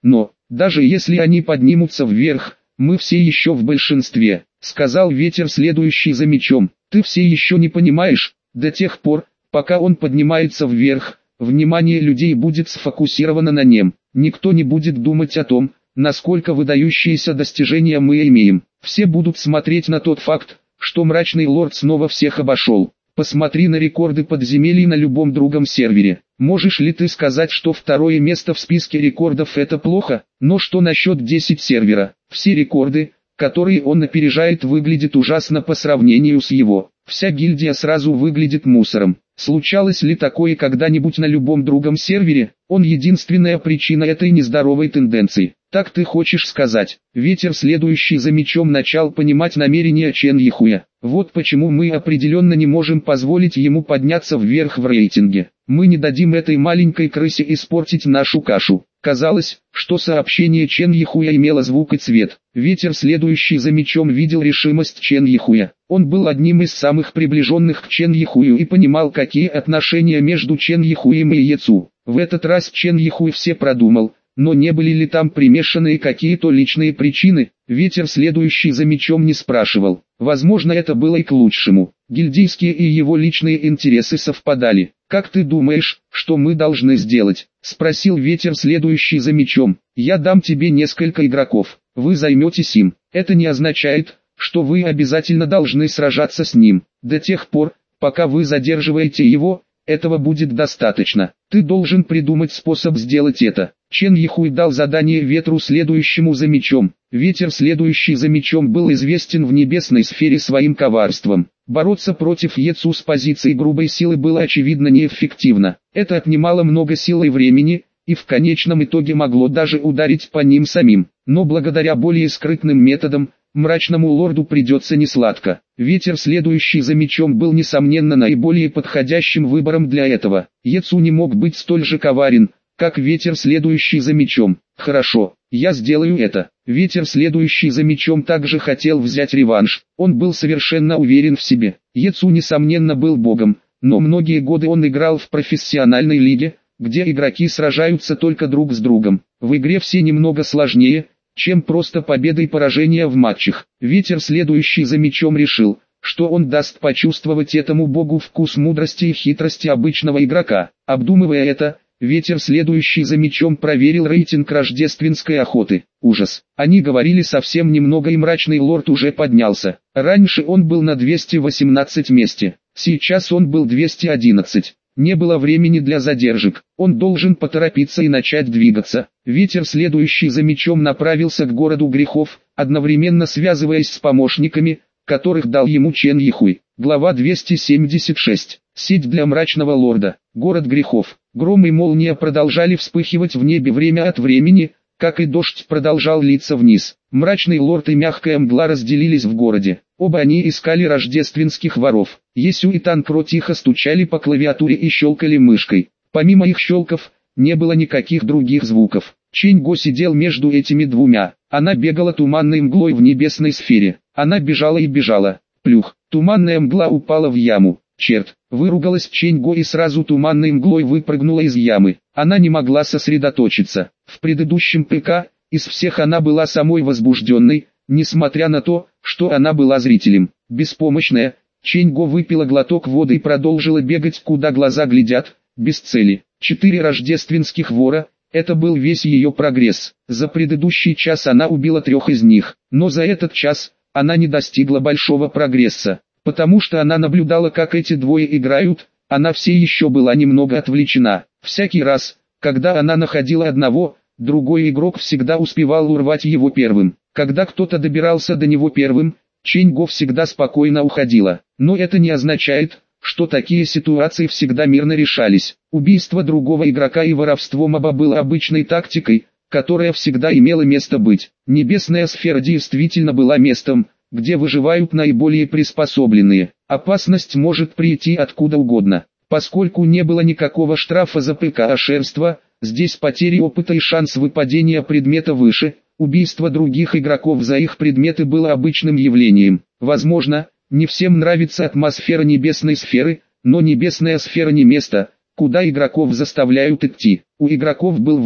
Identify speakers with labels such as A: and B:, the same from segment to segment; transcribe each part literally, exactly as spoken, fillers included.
A: но, даже если они поднимутся вверх, мы все еще в большинстве, сказал ветер, следующий за мечом. Ты все еще не понимаешь, до тех пор, пока он поднимается вверх, внимание людей будет сфокусировано на нем. Никто не будет думать о том, насколько выдающиеся достижения мы имеем. Все будут смотреть на тот факт, что мрачный лорд снова всех обошел. Посмотри на рекорды подземелий на любом другом сервере. Можешь ли ты сказать, что второе место в списке рекордов это плохо? Но что насчет десять сервера? Все рекорды, которые он опережает, выглядят ужасно по сравнению с его. Вся гильдия сразу выглядит мусором. Случалось ли такое когда-нибудь на любом другом сервере? Он единственная причина этой нездоровой тенденции. Так ты хочешь сказать? Ветер, следующий за мечом, начал понимать намерения Чен Йихуя. Вот почему мы определенно не можем позволить ему подняться вверх в рейтинге. Мы не дадим этой маленькой крысе испортить нашу кашу. Казалось, что сообщение Чен Йихуя имело звук и цвет. Ветер, следующий за мечом, видел решимость Чен Йихуя. Он был одним из самых приближенных к Чен Йихую и понимал, какие отношения между Чен Йихуем и Ецу. В этот раз Чен Йихуй все продумал, но не были ли там примешаны какие-то личные причины? Ветер, следующий за мечом, не спрашивал. Возможно, это было и к лучшему. Гильдейские и его личные интересы совпадали. «Как ты думаешь, что мы должны сделать?» — спросил ветер, следующий за мечом. «Я дам тебе несколько игроков. Вы займетесь им. Это не означает, что вы обязательно должны сражаться с ним. До тех пор, пока вы задерживаете его, этого будет достаточно. Ты должен придумать способ сделать это». Чен Йихуй дал задание ветру, следующему за мечом. Ветер, следующий за мечом, был известен в небесной сфере своим коварством. Бороться против Ецу с позиции грубой силы было очевидно неэффективно. Это отнимало много сил и времени, и в конечном итоге могло даже ударить по ним самим. Но благодаря более скрытным методам, мрачному лорду придется несладко. Ветер, следующий за мечом, был несомненно наиболее подходящим выбором для этого. Ецу не мог быть столь же коварен, как ветер, следующий за мечом. Хорошо, я сделаю это. Ветер, следующий за мечом, также хотел взять реванш. Он был совершенно уверен в себе. Ецу несомненно был богом, но многие годы он играл в профессиональной лиге, где игроки сражаются только друг с другом. В игре все немного сложнее, чем просто победа и поражение в матчах. Ветер, следующий за мечом, решил, что он даст почувствовать этому богу вкус мудрости и хитрости обычного игрока. Обдумывая это, ветер, следующий за мечом, проверил рейтинг рождественской охоты. Ужас. Они говорили совсем немного, и мрачный лорд уже поднялся. Раньше он был на двести восемнадцатом месте. Сейчас он был двести одиннадцать. Не было времени для задержек. Он должен поторопиться и начать двигаться. Ветер, следующий за мечом, направился к городу грехов, одновременно связываясь с помощниками, которых дал ему Чен Йихуй. Глава двести семьдесят шесть. Сеть для мрачного лорда. Город грехов. Гром и молния продолжали вспыхивать в небе время от времени, как и дождь продолжал литься вниз. Мрачный лорд и мягкая мгла разделились в городе. Оба они искали рождественских воров. Есю и Танкро тихо стучали по клавиатуре и щелкали мышкой. Помимо их щелков, не было никаких других звуков. Чэнь-Го сидел между этими двумя. Она бегала туманной мглой в небесной сфере. Она бежала и бежала. Плюх. Туманная мгла упала в яму. Черт, выругалась Чэнь-Го и сразу туманной мглой выпрыгнула из ямы. Она не могла сосредоточиться. В предыдущем ПК, из всех она была самой возбужденной, несмотря на то, что она была зрителем. Беспомощная, Чэнь-Го выпила глоток воды и продолжила бегать, куда глаза глядят, без цели. Четыре рождественских вора, это был весь ее прогресс. За предыдущий час она убила трех из них, но за этот час она не достигла большого прогресса. Потому что она наблюдала, как эти двое играют, она все еще была немного отвлечена. Всякий раз, когда она находила одного, другой игрок всегда успевал урвать его первым. Когда кто-то добирался до него первым, Чэнь-Го всегда спокойно уходила. Но это не означает, что такие ситуации всегда мирно решались. Убийство другого игрока и воровство моба было обычной тактикой, которая всегда имела место быть. Небесная сфера действительно была местом, где выживают наиболее приспособленные. Опасность может прийти откуда угодно. Поскольку не было никакого штрафа за ПК-шерство, здесь потери опыта и шанс выпадения предмета выше. Убийство других игроков за их предметы было обычным явлением. Возможно, не всем нравится атмосфера небесной сферы, но небесная сфера не место, куда игроков заставляют идти. У игроков был выбор.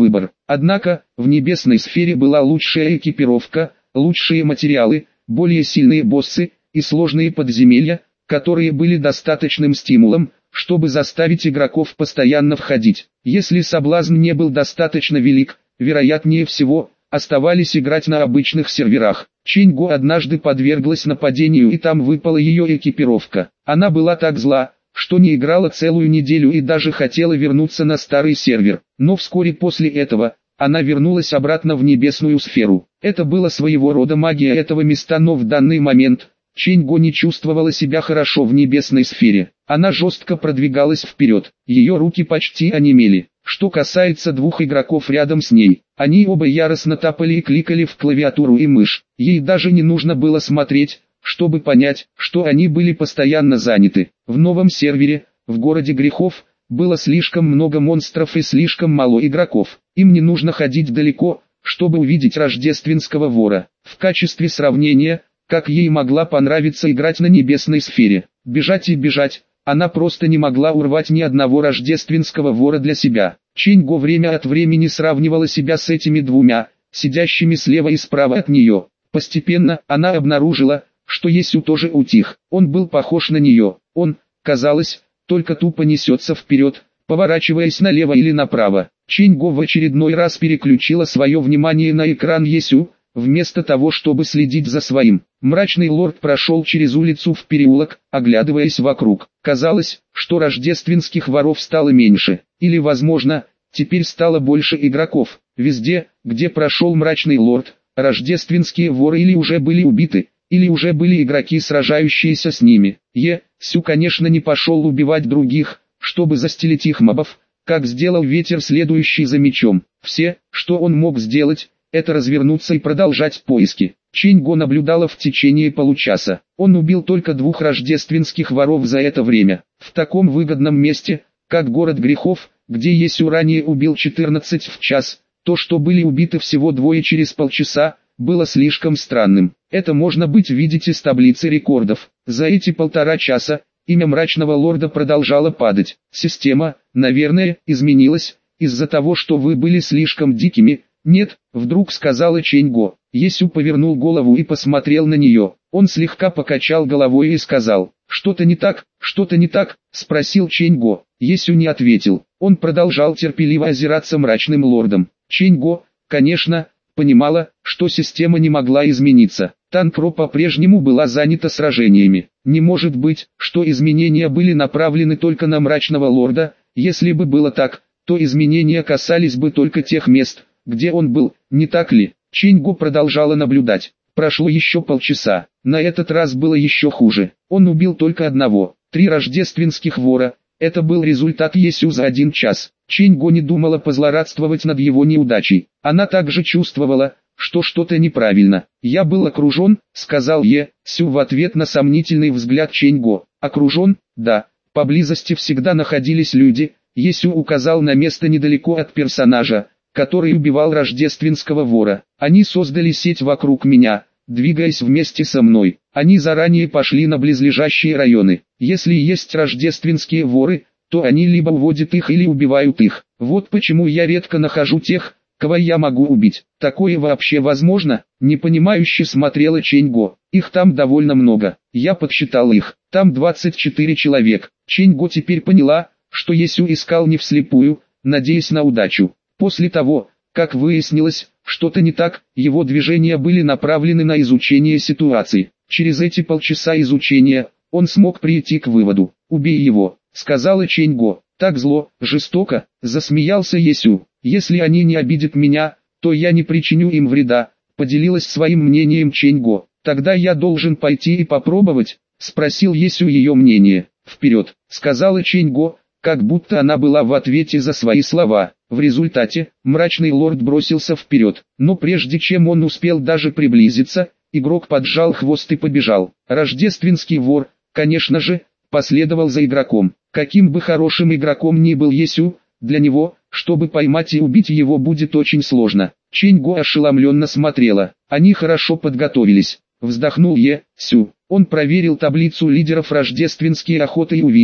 A: Однако, в небесной сфере была лучшая экипировка, лучшие материалы, более сильные боссы и сложные подземелья, которые были достаточным стимулом, чтобы заставить игроков постоянно входить. Если соблазн не был достаточно велик, вероятнее всего, оставались играть на обычных серверах. Чинго однажды подверглась нападению и там выпала ее экипировка. Она была так зла, что не играла целую неделю и даже хотела вернуться на старый сервер. Но вскоре после этого, она вернулась обратно в небесную сферу. Это было своего рода магия этого места, но в данный момент Чинго не чувствовала себя хорошо в небесной сфере. Она жестко продвигалась вперед, ее руки почти онемели. Что касается двух игроков рядом с ней, они оба яростно тапали и кликали в клавиатуру и мышь. Ей даже не нужно было смотреть, чтобы понять, что они были постоянно заняты. В новом сервере, в городе грехов, было слишком много монстров и слишком мало игроков. Им не нужно ходить далеко, чтобы увидеть рождественского вора. В качестве сравнения, как ей могла понравиться играть на небесной сфере. Бежать и бежать, она просто не могла урвать ни одного рождественского вора для себя. Чинго время от времени сравнивала себя с этими двумя, сидящими слева и справа от нее. Постепенно, она обнаружила, что Есю тоже утих. Он был похож на нее. Он, казалось, только тупо несется вперед, поворачиваясь налево или направо. Чинго в очередной раз переключила свое внимание на экран Есю, вместо того, чтобы следить за своим. Мрачный лорд прошел через улицу в переулок, оглядываясь вокруг. Казалось, что рождественских воров стало меньше. Или, возможно, теперь стало больше игроков. Везде, где прошел мрачный лорд, рождественские воры или уже были убиты, или уже были игроки, сражающиеся с ними. Есю, конечно, не пошел убивать других, чтобы застелить их мобов, как сделал ветер, следующий за мечом. Все, что он мог сделать, это развернуться и продолжать поиски. Чинго наблюдала в течение получаса. Он убил только двух рождественских воров за это время. В таком выгодном месте, как город грехов, где Есю ранее убил четырнадцать в час, то, что были убиты всего двое через полчаса, было слишком странным. Это можно быть видеть из таблицы рекордов. За эти полтора часа, имя мрачного лорда продолжало падать. Система, наверное, изменилась, из-за того, что вы были слишком дикими. «Нет», — вдруг сказала Чинго. Есю повернул голову и посмотрел на нее. Он слегка покачал головой и сказал: «Что-то не так, что-то не так?» — спросил Чинго. Есю не ответил. Он продолжал терпеливо озираться мрачным лордом. Чинго, конечно, понимала, что система не могла измениться. Танкро по-прежнему была занята сражениями. Не может быть, что изменения были направлены только на мрачного лорда. Если бы было так, то изменения касались бы только тех мест, где он был, не так ли? Чинго продолжала наблюдать. Прошло еще полчаса. На этот раз было еще хуже. Он убил только одного. Три рождественских вора. Это был результат Есю за один час. Чинго не думала позлорадствовать над его неудачей. Она также чувствовала, что что-то неправильно. «Я был окружен», — сказал Есю в ответ на сомнительный взгляд Чинго. «Окружен? Да. Поблизости всегда находились люди». Есю указал на место недалеко от персонажа, который убивал рождественского вора. «Они создали сеть вокруг меня, двигаясь вместе со мной. Они заранее пошли на близлежащие районы. Если есть рождественские воры, то они либо уводят их или убивают их. Вот почему я редко нахожу тех, кого я могу убить. Такое вообще возможно?» Непонимающе смотрела Чинго. «Их там довольно много. Я подсчитал их. Там двадцать четыре человек». Чинго теперь поняла, что Есю искал не вслепую, надеясь на удачу. После того, как выяснилось, что-то не так, его движения были направлены на изучение ситуации. Через эти полчаса изучения, он смог прийти к выводу. «Убей его», — сказала Чинго. «Так зло, жестоко», — засмеялся Есю. «Если они не обидят меня, то я не причиню им вреда», — поделилась своим мнением Чинго. «Тогда я должен пойти и попробовать», — спросил Есю ее мнение. «Вперед», — сказала Чинго, как будто она была в ответе за свои слова. В результате, мрачный лорд бросился вперед, но прежде чем он успел даже приблизиться, игрок поджал хвост и побежал. Рождественский вор, конечно же, последовал за игроком. Каким бы хорошим игроком ни был Есю, для него, чтобы поймать и убить его, будет очень сложно. Чинго ошеломленно смотрела. Они хорошо подготовились. Вздохнул Есю. Он проверил таблицу лидеров рождественской охоты и увидел,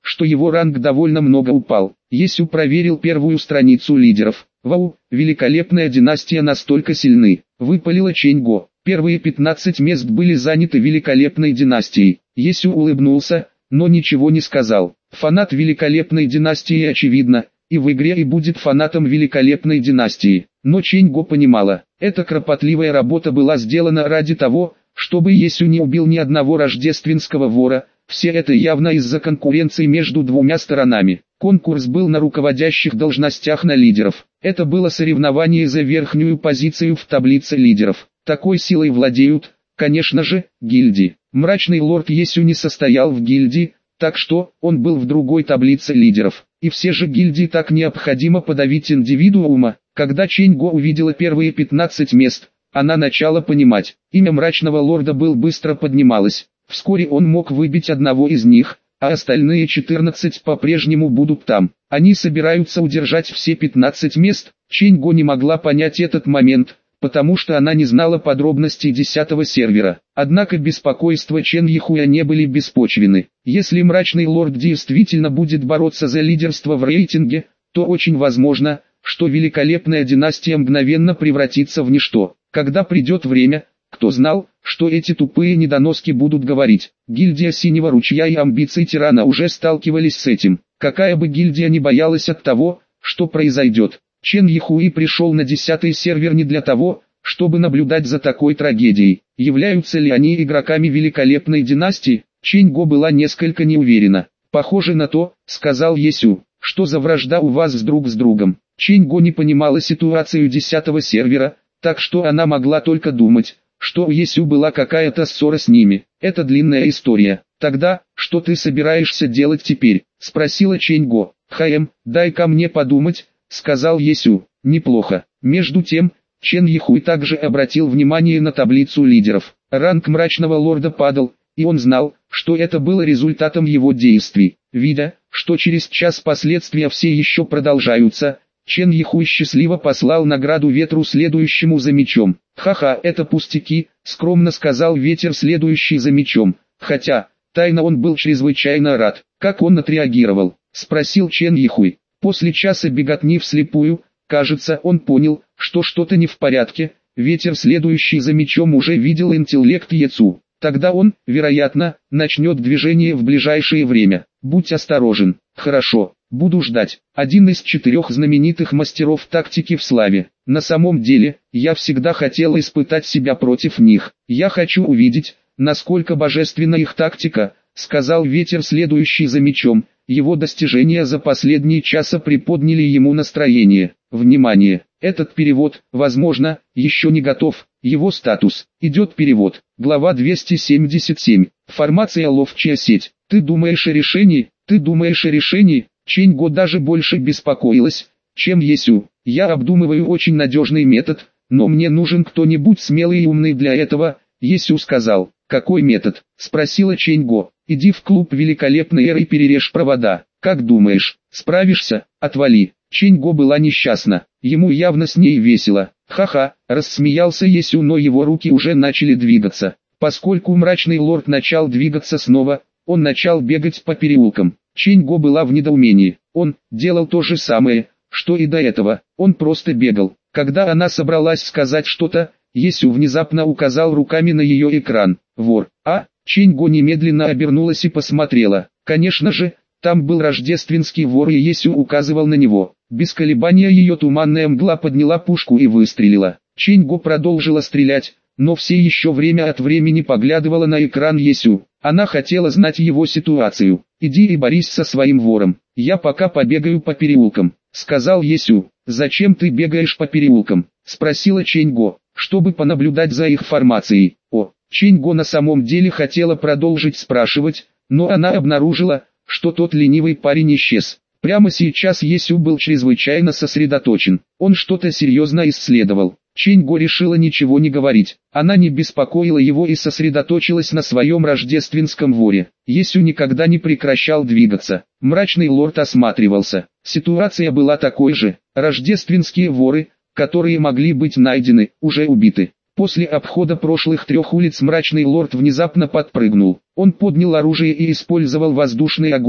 A: что его ранг довольно много упал. Есю проверил первую страницу лидеров. Вау, великолепная династия настолько сильны, выпалила Чэнь-Го. Первые пятнадцать мест были заняты великолепной династией. Есю улыбнулся, но ничего не сказал. Фанат великолепной династии очевидно, и в игре и будет фанатом великолепной династии. Но Чэнь-Го понимала, эта кропотливая работа была сделана ради того, чтобы Есю не убил ни одного рождественского вора. Все это явно из-за конкуренции между двумя сторонами. Конкурс был на руководящих должностях на лидеров. Это было соревнование за верхнюю позицию в таблице лидеров. Такой силой владеют, конечно же, гильдии. Мрачный лорд Есю не состоял в гильдии, так что он был в другой таблице лидеров. И все же гильдии так необходимо подавить индивидуума. Когда Чэнь-Го увидела первые пятнадцать мест, она начала понимать, имя мрачного лорда был быстро поднималось. Вскоре он мог выбить одного из них, а остальные четырнадцать по-прежнему будут там. Они собираются удержать все пятнадцать мест. Чэнь-Го не могла понять этот момент, потому что она не знала подробностей десятого сервера. Однако беспокойства Чен Йихуя не были беспочвены. Если мрачный лорд действительно будет бороться за лидерство в рейтинге, то очень возможно, что великолепная династия мгновенно превратится в ничто. Когда придет время, кто знал, что эти тупые недоноски будут говорить. Гильдия Синего Ручья и амбиции тирана уже сталкивались с этим. Какая бы гильдия ни боялась от того, что произойдет. Чен Йихуи пришел на десятый сервер не для того, чтобы наблюдать за такой трагедией. Являются ли они игроками великолепной династии? Чэнь-Го была несколько неуверена. «Похоже на то», — сказал Есю. «Что за вражда у вас с друг с другом?» Чэнь-Го не понимала ситуацию десятого сервера, так что она могла только думать, что у Есю была какая-то ссора с ними. Это длинная история. «Тогда, что ты собираешься делать теперь?» — спросила Чэнь-Го. «Хаэм, дай-ка мне подумать», — сказал Есю. «Неплохо». Между тем, Чен Йихуй также обратил внимание на таблицу лидеров. Ранг мрачного лорда падал, и он знал, что это было результатом его действий. Видя, что через час последствия все еще продолжаются, Чен Йихуй счастливо послал награду ветру, следующему за мечом. «Ха-ха, это пустяки», — скромно сказал ветер, следующий за мечом. Хотя, тайно он был чрезвычайно рад. «Как он отреагировал?» — спросил Чен Йихуй. После часа беготни вслепую, кажется, он понял, что что-то не в порядке. Ветер, следующий за мечом, уже видел интеллект Ецу. Тогда он, вероятно, начнет движение в ближайшее время. Будь осторожен. Хорошо, буду ждать. Один из четырех знаменитых мастеров тактики в славе. На самом деле, я всегда хотел испытать себя против них. Я хочу увидеть, насколько божественна их тактика, сказал ветер, следующий за мечом. Его достижения за последние часа приподняли ему настроение. Внимание! Этот перевод, возможно, еще не готов. Его статус. Идет перевод. Глава двести семьдесят семь. Формация ловчая сеть. Ты думаешь о решении? Ты думаешь о решении? Чэнь-Го даже больше беспокоилась, чем Есю. Я обдумываю очень надежный метод, но мне нужен кто-нибудь смелый и умный для этого, Есю сказал. Какой метод? Спросила Чэнь-Го. Иди в клуб великолепной эры и перережь провода. Как думаешь, справишься? Отвали. Чэнь-Го была несчастна. Ему явно с ней весело. Ха-ха, рассмеялся Есю, но его руки уже начали двигаться. Поскольку мрачный лорд начал двигаться снова, он начал бегать по переулкам. Чэнь-Го была в недоумении. Он делал то же самое, что и до этого. Он просто бегал. Когда она собралась сказать что-то, Есю внезапно указал руками на ее экран. Вор. А? Чэнь-Го немедленно обернулась и посмотрела. Конечно же, там был рождественский вор, и Есю указывал на него. Без колебания ее туманная мгла подняла пушку и выстрелила. Чэнь-Го продолжила стрелять, но все еще время от времени поглядывала на экран Есю. Она хотела знать его ситуацию. «Иди и борись со своим вором. Я пока побегаю по переулкам», — сказал Есю. «Зачем ты бегаешь по переулкам?» — спросила Чэнь-Го. «Чтобы понаблюдать за их формацией». О, Чэнь-Го на самом деле хотела продолжить спрашивать, но она обнаружила, что тот ленивый парень исчез. Прямо сейчас Есю был чрезвычайно сосредоточен. Он что-то серьезно исследовал. Чэнь-Го решила ничего не говорить. Она не беспокоила его и сосредоточилась на своем рождественском воре. Есю никогда не прекращал двигаться. Мрачный лорд осматривался. Ситуация была такой же. Рождественские воры, которые могли быть найдены, уже убиты. После обхода прошлых трех улиц мрачный лорд внезапно подпрыгнул. Он поднял оружие и использовал воздушный огонь,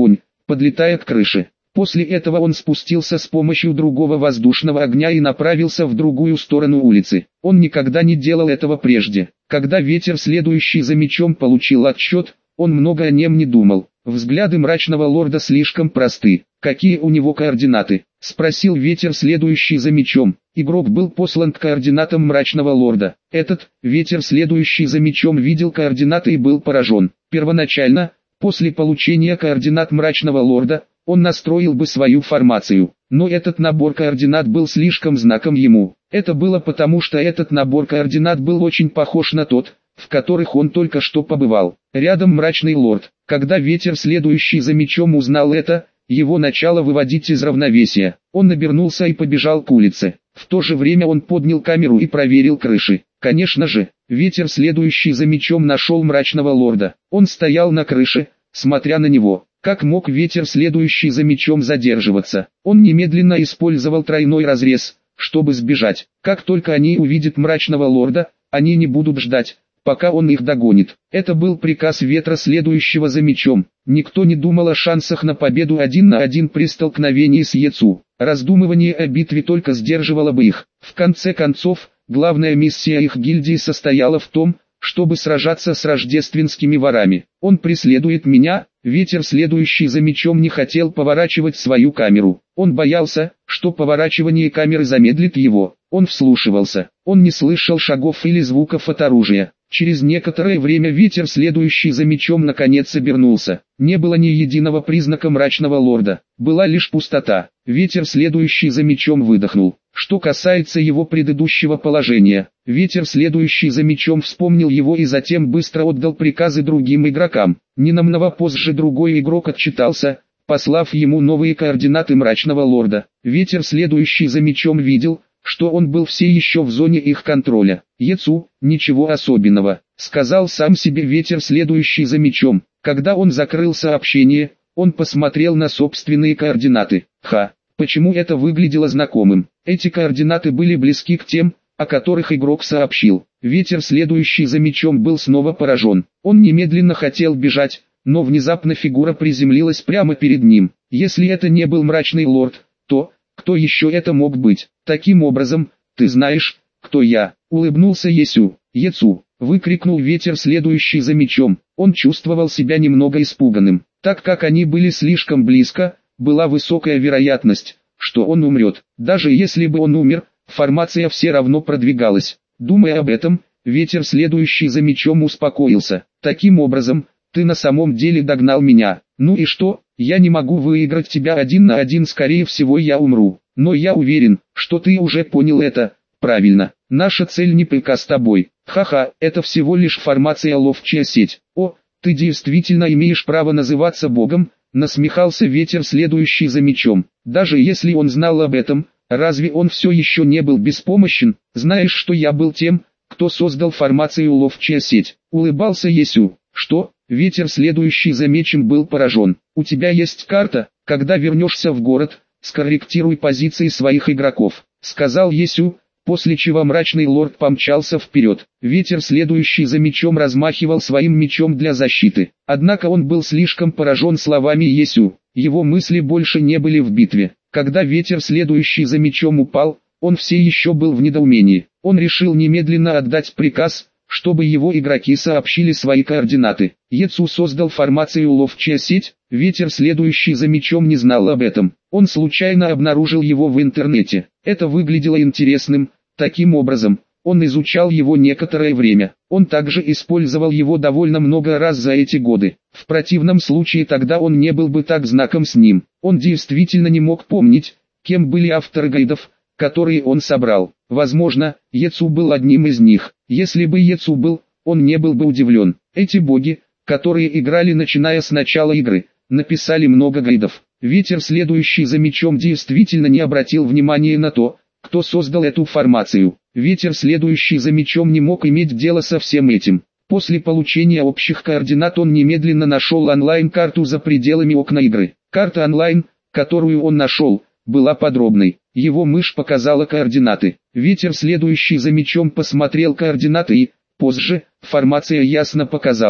A: подлетая к крыше. После этого он спустился с помощью другого воздушного огня и направился в другую сторону улицы. Он никогда не делал этого прежде. Когда ветер, следующий за мечом, получил отчет, он много о нем не думал. Взгляды мрачного лорда слишком просты. «Какие у него координаты?» — спросил ветер, следующий за мечом. Игрок был послан к координатам мрачного лорда. Этот, ветер, следующий за мечом, видел координаты и был поражен. Первоначально, после получения координат мрачного лорда, он настроил бы свою формацию, но этот набор координат был слишком знаком ему. Это было потому, что этот набор координат был очень похож на тот, в которых он только что побывал. Рядом мрачный лорд. Когда ветер, следующий за мечом, узнал это, его начало выводить из равновесия. Он обернулся и побежал к улице. В то же время он поднял камеру и проверил крыши. Конечно же, ветер, следующий за мечом, нашел мрачного лорда. Он стоял на крыше, смотря на него. Как мог ветер, следующий за мечом, задерживаться? Он немедленно использовал тройной разрез, чтобы сбежать. Как только они увидят мрачного лорда, они не будут ждать, пока он их догонит. Это был приказ ветра, следующего за мечом. Никто не думал о шансах на победу один на один при столкновении с Яцу. Раздумывание о битве только сдерживало бы их. В конце концов, главная миссия их гильдии состояла в том, чтобы сражаться с рождественскими ворами. Он преследует меня. Ветер, следующий за мечом, не хотел поворачивать свою камеру. Он боялся, что поворачивание камеры замедлит его. Он вслушивался. Он не слышал шагов или звуков от оружия. Через некоторое время ветер, следующий за мечом, наконец обернулся. Не было ни единого признака мрачного лорда. Была лишь пустота. Ветер, следующий за мечом, выдохнул. Что касается его предыдущего положения, ветер, следующий за мечом, вспомнил его и затем быстро отдал приказы другим игрокам. Ненамного позже другой игрок отчитался, послав ему новые координаты мрачного лорда. Ветер, следующий за мечом, видел, что он был все еще в зоне их контроля. «Яцу, ничего особенного», — сказал сам себе ветер, следующий за мечом. Когда он закрыл сообщение, он посмотрел на собственные координаты. Ха, почему это выглядело знакомым? Эти координаты были близки к тем, о которых игрок сообщил. Ветер, следующий за мечом, был снова поражен. Он немедленно хотел бежать, но внезапно фигура приземлилась прямо перед ним. Если это не был мрачный лорд, то кто еще это мог быть? Таким образом, ты знаешь, кто я? Улыбнулся Есю. «Яцу!» — выкрикнул ветер, следующий за мечом. Он чувствовал себя немного испуганным. Так как они были слишком близко, была высокая вероятность, что он умрет. Даже если бы он умер, формация все равно продвигалась. Думая об этом, ветер, следующий за мечом, успокоился. «Таким образом, ты на самом деле догнал меня. Ну и что? Я не могу выиграть тебя один на один, скорее всего я умру. Но я уверен, что ты уже понял это. Правильно, наша цель не ПК с тобой. Ха-ха, это всего лишь формация ловчая сеть. О, ты действительно имеешь право называться богом», — насмехался ветер, следующий за мечом. Даже если он знал об этом, разве он все еще не был беспомощен? «Знаешь, что я был тем, кто создал формацию ловчая сеть?» — улыбался Есю. «Что?» — ветер, следующий за мечем, был поражен. «У тебя есть карта? Когда вернешься в город, скорректируй позиции своих игроков», — сказал Есю, после чего мрачный лорд помчался вперед. Ветер, следующий за мечом, размахивал своим мечом для защиты. Однако он был слишком поражен словами Есю. Его мысли больше не были в битве. Когда ветер, следующий за мечом, упал, он все еще был в недоумении. Он решил немедленно отдать приказ, чтобы его игроки сообщили свои координаты. Яцу создал формацию ловчая сеть. Ветер, следующий за мечом, не знал об этом. Он случайно обнаружил его в интернете. Это выглядело интересным. Таким образом, он изучал его некоторое время. Он также использовал его довольно много раз за эти годы. В противном случае тогда он не был бы так знаком с ним. Он действительно не мог помнить, кем были авторы гайдов, которые он собрал. Возможно, Яцу был одним из них. Если бы Яцу был, он не был бы удивлен. Эти боги, которые играли начиная с начала игры, написали много гайдов. Ветер, следующий за мечом, действительно не обратил внимания на то, кто создал эту формацию. Ветер, следующий за мечом, не мог иметь дело со всем этим. После получения общих координат он немедленно нашел онлайн-карту за пределами окна игры. Карта онлайн, которую он нашел, была подробной. Его мышь показала координаты. Ветер, следующий за мечом, посмотрел координаты и, позже, формация ясно показала.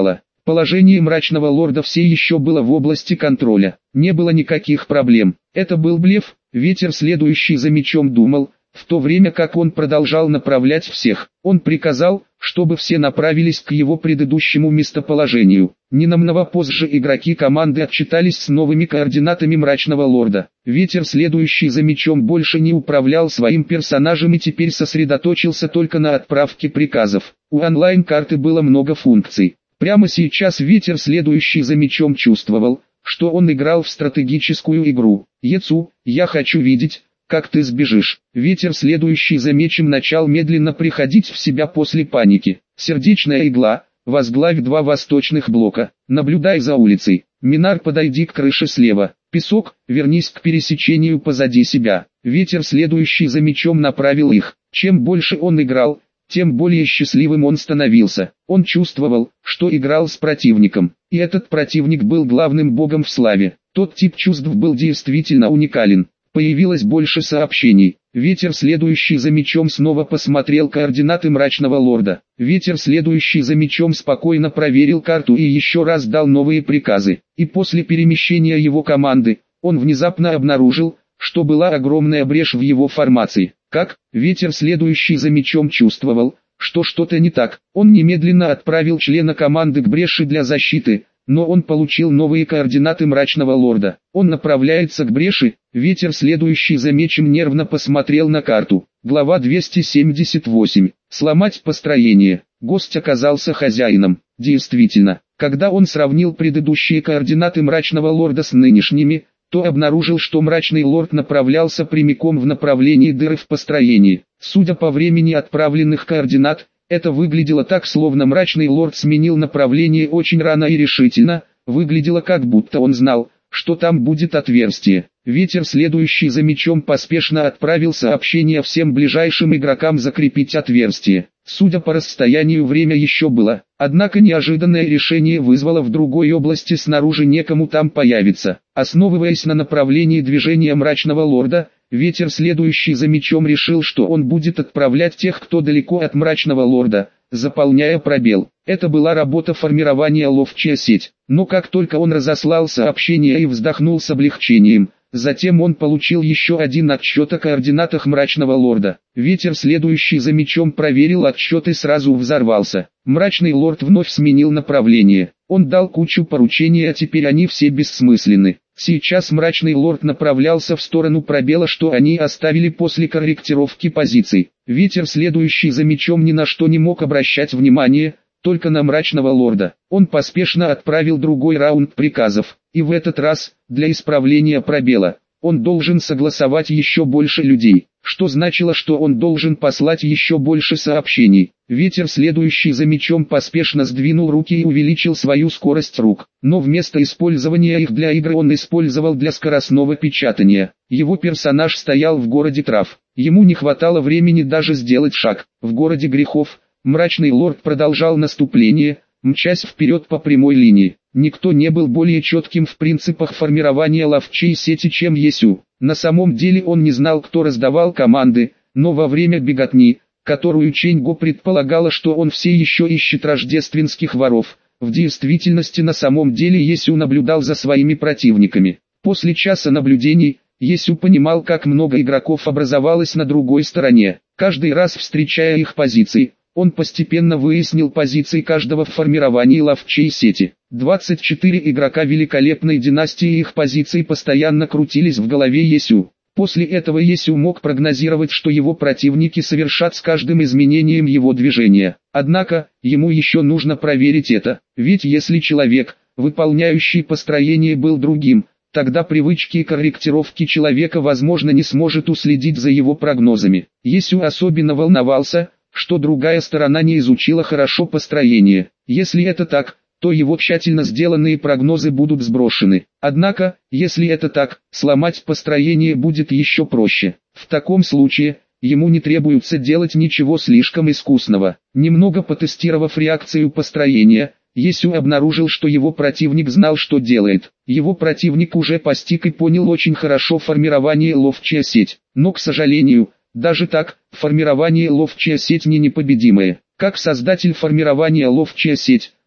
A: Положение мрачного лорда все еще было в области контроля. Не было никаких проблем. Это был блеф, ветер, следующий за мечом, думал, в то время как он продолжал направлять всех. Он приказал, чтобы все направились к его предыдущему местоположению. Ненамного позже игроки команды отчитались с новыми координатами мрачного лорда. Ветер, следующий за мечом, больше не управлял своим персонажем и теперь сосредоточился только на отправке приказов. У онлайн-карты было много функций. Прямо сейчас ветер, следующий за мечом, чувствовал, что он играл в стратегическую игру. «Ецу, я хочу видеть, как ты сбежишь». Ветер, следующий за мечем, начал медленно приходить в себя после паники. «Сердечная игла, возглавь два восточных блока, наблюдай за улицей. Минар, подойди к крыше слева. Песок, вернись к пересечению позади себя». Ветер, следующий за мечом, направил их. Чем больше он играл, тем более счастливым он становился. Он чувствовал, что играл с противником, и этот противник был главным богом в славе. Тот тип чувств был действительно уникален. Появилось больше сообщений. Ветер, следующий за мечом, снова посмотрел координаты мрачного лорда. Ветер, следующий за мечом, спокойно проверил карту и еще раз дал новые приказы. И после перемещения его команды, он внезапно обнаружил, что была огромная брешь в его формации. Как? Ветер, следующий за мечом, чувствовал, что что-то не так. Он немедленно отправил члена команды к бреши для защиты, но он получил новые координаты мрачного лорда. Он направляется к бреши. Ветер, следующий за мечем, нервно посмотрел на карту. Глава двести семьдесят восемь. Сломать построение. Гость оказался хозяином. Действительно, когда он сравнил предыдущие координаты мрачного лорда с нынешними, то обнаружил, что мрачный лорд направлялся прямиком в направлении дыры в построении. Судя по времени отправленных координат, это выглядело так, словно мрачный лорд сменил направление очень рано и решительно, выглядело как будто он знал, что там будет отверстие. Ветер, следующий за мечом, поспешно отправил сообщение всем ближайшим игрокам закрепить отверстие. Судя по расстоянию, время еще было, однако неожиданное решение вызвало в другой области снаружи некому там появиться. Основываясь на направлении движения мрачного лорда, ветер, следующий за мечом, решил, что он будет отправлять тех, кто далеко от мрачного лорда, заполняя пробел. Это была работа формирования ловчая сеть. Но как только он разослал сообщение и вздохнул с облегчением, затем он получил еще один отчет о координатах мрачного лорда. Ветер, следующий за мечом, проверил отчет и сразу взорвался. Мрачный лорд вновь сменил направление. Он дал кучу поручений, а теперь они все бессмысленны. Сейчас мрачный лорд направлялся в сторону пробела, что они оставили после корректировки позиций. Ветер, следующий за мечом, ни на что не мог обращать внимание, только на мрачного лорда. Он поспешно отправил другой раунд приказов, и в этот раз, для исправления пробела, он должен согласовать еще больше людей, что значило, что он должен послать еще больше сообщений. Ветер, следующий за мечом, поспешно сдвинул руки и увеличил свою скорость рук, но вместо использования их для игры он использовал для скоростного печатания. Его персонаж стоял в городе трав, ему не хватало времени даже сделать шаг. В городе грехов мрачный лорд продолжал наступление, мчась вперед по прямой линии. Никто не был более четким в принципах формирования ловчей сети, чем Есю. На самом деле он не знал, кто раздавал команды, но во время беготни, которую Ченьго предполагала, что он все еще ищет рождественских воров, в действительности на самом деле Есю наблюдал за своими противниками. После часа наблюдений, Есю понимал, как много игроков образовалось на другой стороне. Каждый раз, встречая их позиции, он постепенно выяснил позиции каждого в формировании ловчей сети. двадцать четыре игрока великолепной династии и их позиции постоянно крутились в голове Есю. После этого Есю мог прогнозировать, что его противники совершат с каждым изменением его движения. Однако, ему еще нужно проверить это, ведь если человек, выполняющий построение, был другим, тогда привычки и корректировки человека, возможно, не сможет уследить за его прогнозами. Есю особенно волновался, что другая сторона не изучила хорошо построение. Если это так, то его тщательно сделанные прогнозы будут сброшены. Однако, если это так, сломать построение будет еще проще. В таком случае, ему не требуется делать ничего слишком искусного. Немного потестировав реакцию построения, Есю обнаружил, что его противник знал, что делает. Его противник уже постиг и понял очень хорошо формирование ловчая сеть. Но, к сожалению, даже так, формирование ловчая сеть не непобедимое. Как создатель формирования ловчая сеть,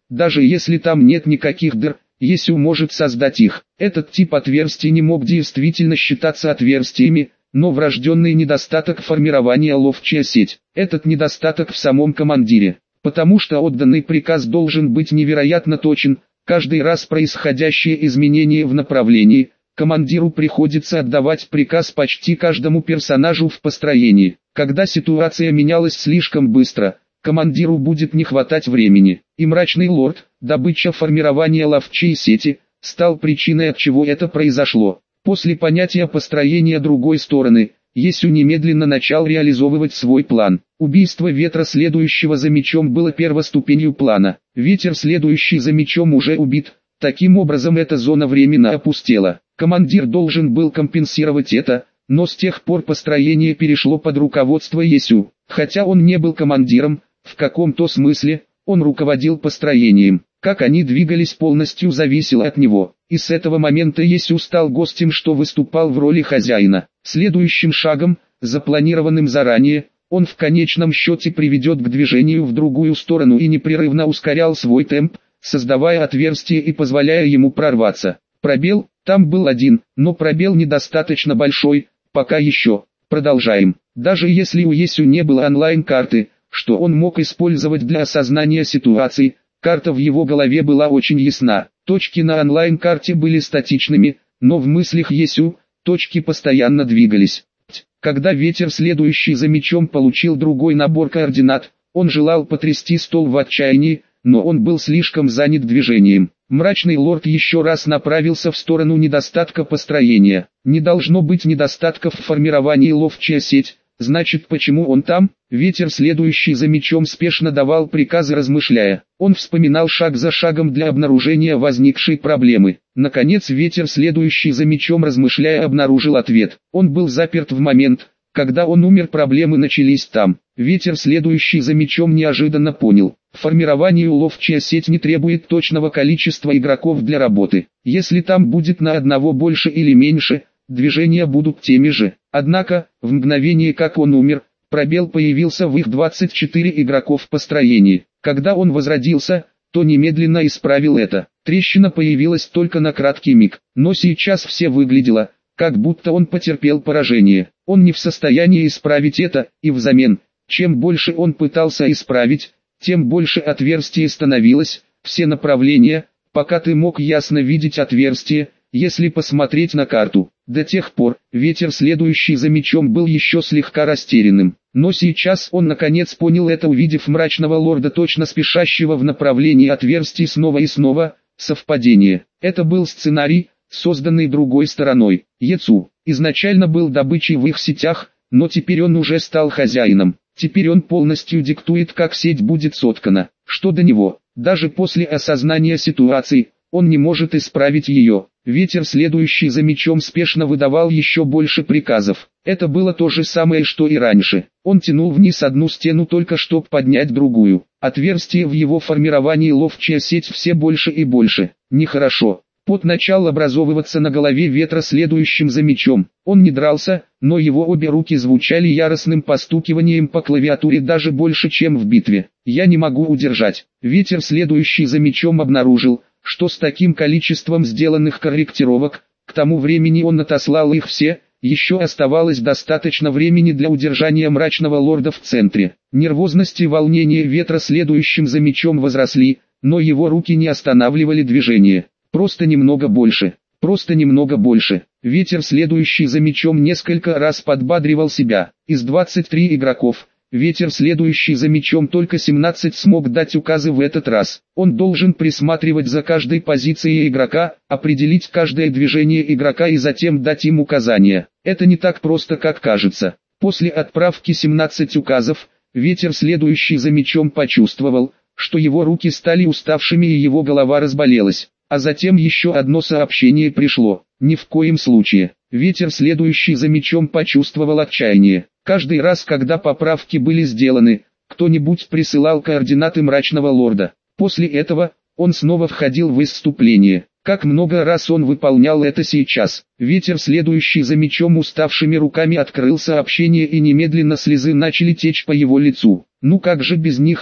A: Даже если там нет никаких дыр, Есю может создать их. Этот тип отверстий не мог действительно считаться отверстиями, но врожденный недостаток формирования ловчая сеть. Этот недостаток в самом командире, потому что отданный приказ должен быть невероятно точен. Каждый раз происходящее изменение в направлении, командиру приходится отдавать приказ почти каждому персонажу в построении. Когда ситуация менялась слишком быстро, командиру будет не хватать времени. И мрачный лорд, добыча формирования ловчей сети, стал причиной, от чего это произошло. После понятия построения другой стороны, Есю немедленно начал реализовывать свой план. Убийство ветра, следующего за мечом, было первоступенью плана. Ветер, следующий за мечом, уже убит. Таким образом, эта зона временно опустела. Командир должен был компенсировать это, но с тех пор построение перешло под руководство Есю. Хотя он не был командиром, в каком-то смысле, он руководил построением. Как они двигались, полностью зависело от него. И с этого момента Есю стал гостем, что выступал в роли хозяина. Следующим шагом, запланированным заранее, он в конечном счете приведет к движению в другую сторону и непрерывно ускорял свой темп, создавая отверстие и позволяя ему прорваться. Пробел, там был один, но пробел недостаточно большой, пока еще. Продолжаем. Даже если у Есю не было онлайн-карты, что он мог использовать для осознания ситуации, карта в его голове была очень ясна. Точки на онлайн-карте были статичными, но в мыслях Есю, точки постоянно двигались. Когда ветер, следующий за мечом, получил другой набор координат, он желал потрясти стол в отчаянии, но он был слишком занят движением. Мрачный лорд еще раз направился в сторону недостатка построения. Не должно быть недостатков в формировании ловчая сеть, значит, почему он там? Ветер, следующий за мечом, спешно давал приказы, размышляя. Он вспоминал шаг за шагом для обнаружения возникшей проблемы. Наконец, ветер, следующий за мечом, размышляя, обнаружил ответ. Он был заперт в момент, когда он умер, проблемы начались там. Ветер, следующий за мечом, неожиданно понял. Формированию ловчая сеть не требует точного количества игроков для работы. Если там будет на одного больше или меньше, движения будут теми же. Однако, в мгновение как он умер, пробел появился в их двадцать четыре игроков в построении. Когда он возродился, то немедленно исправил это. Трещина появилась только на краткий миг, но сейчас все выглядело, как будто он потерпел поражение. Он не в состоянии исправить это, и взамен, чем больше он пытался исправить, тем больше отверстий становилось, все направления, пока ты мог ясно видеть отверстие, если посмотреть на карту. До тех пор, ветер, следующий за мечом, был еще слегка растерянным. Но сейчас он наконец понял это, увидев мрачного лорда, точно спешащего в направлении отверстий снова и снова. Совпадение. Это был сценарий, созданный другой стороной. Ецу изначально был добычей в их сетях, но теперь он уже стал хозяином. Теперь он полностью диктует, как сеть будет соткана. Что до него, даже после осознания ситуации, он не может исправить ее. Ветер, следующий за мечом, спешно выдавал еще больше приказов. Это было то же самое, что и раньше. Он тянул вниз одну стену только чтобы поднять другую. Отверстия в его формировании ловчая сеть все больше и больше. Нехорошо. Пот начал образовываться на голове ветра, следующим за мечом. Он не дрался, но его обе руки звучали яростным постукиванием по клавиатуре даже больше, чем в битве. «Я не могу удержать». Ветер, следующий за мечом, обнаружил, что с таким количеством сделанных корректировок, к тому времени он отослал их все, еще оставалось достаточно времени для удержания мрачного лорда в центре. Нервозность и волнение ветра, следующим за мечом, возросли, но его руки не останавливали движение. Просто немного больше, просто немного больше. Ветер, следующий за мечом, несколько раз подбадривал себя. Из двадцати трёх игроков, ветер, следующий за мечом, только семнадцать смог дать указы в этот раз. Он должен присматривать за каждой позицией игрока, определить каждое движение игрока и затем дать им указания. Это не так просто, как кажется. После отправки семнадцати указов, ветер, следующий за мечом, почувствовал, что его руки стали уставшими и его голова разболелась. А затем еще одно сообщение пришло. Ни в коем случае. Ветер, следующий за мечом, почувствовал отчаяние. Каждый раз, когда поправки были сделаны, кто-нибудь присылал координаты мрачного лорда. После этого, он снова входил в выступление. Как много раз он выполнял это сейчас. Ветер, следующий за мечом, уставшими руками открыл сообщение, и немедленно слезы начали течь по его лицу. Ну как же без них-то?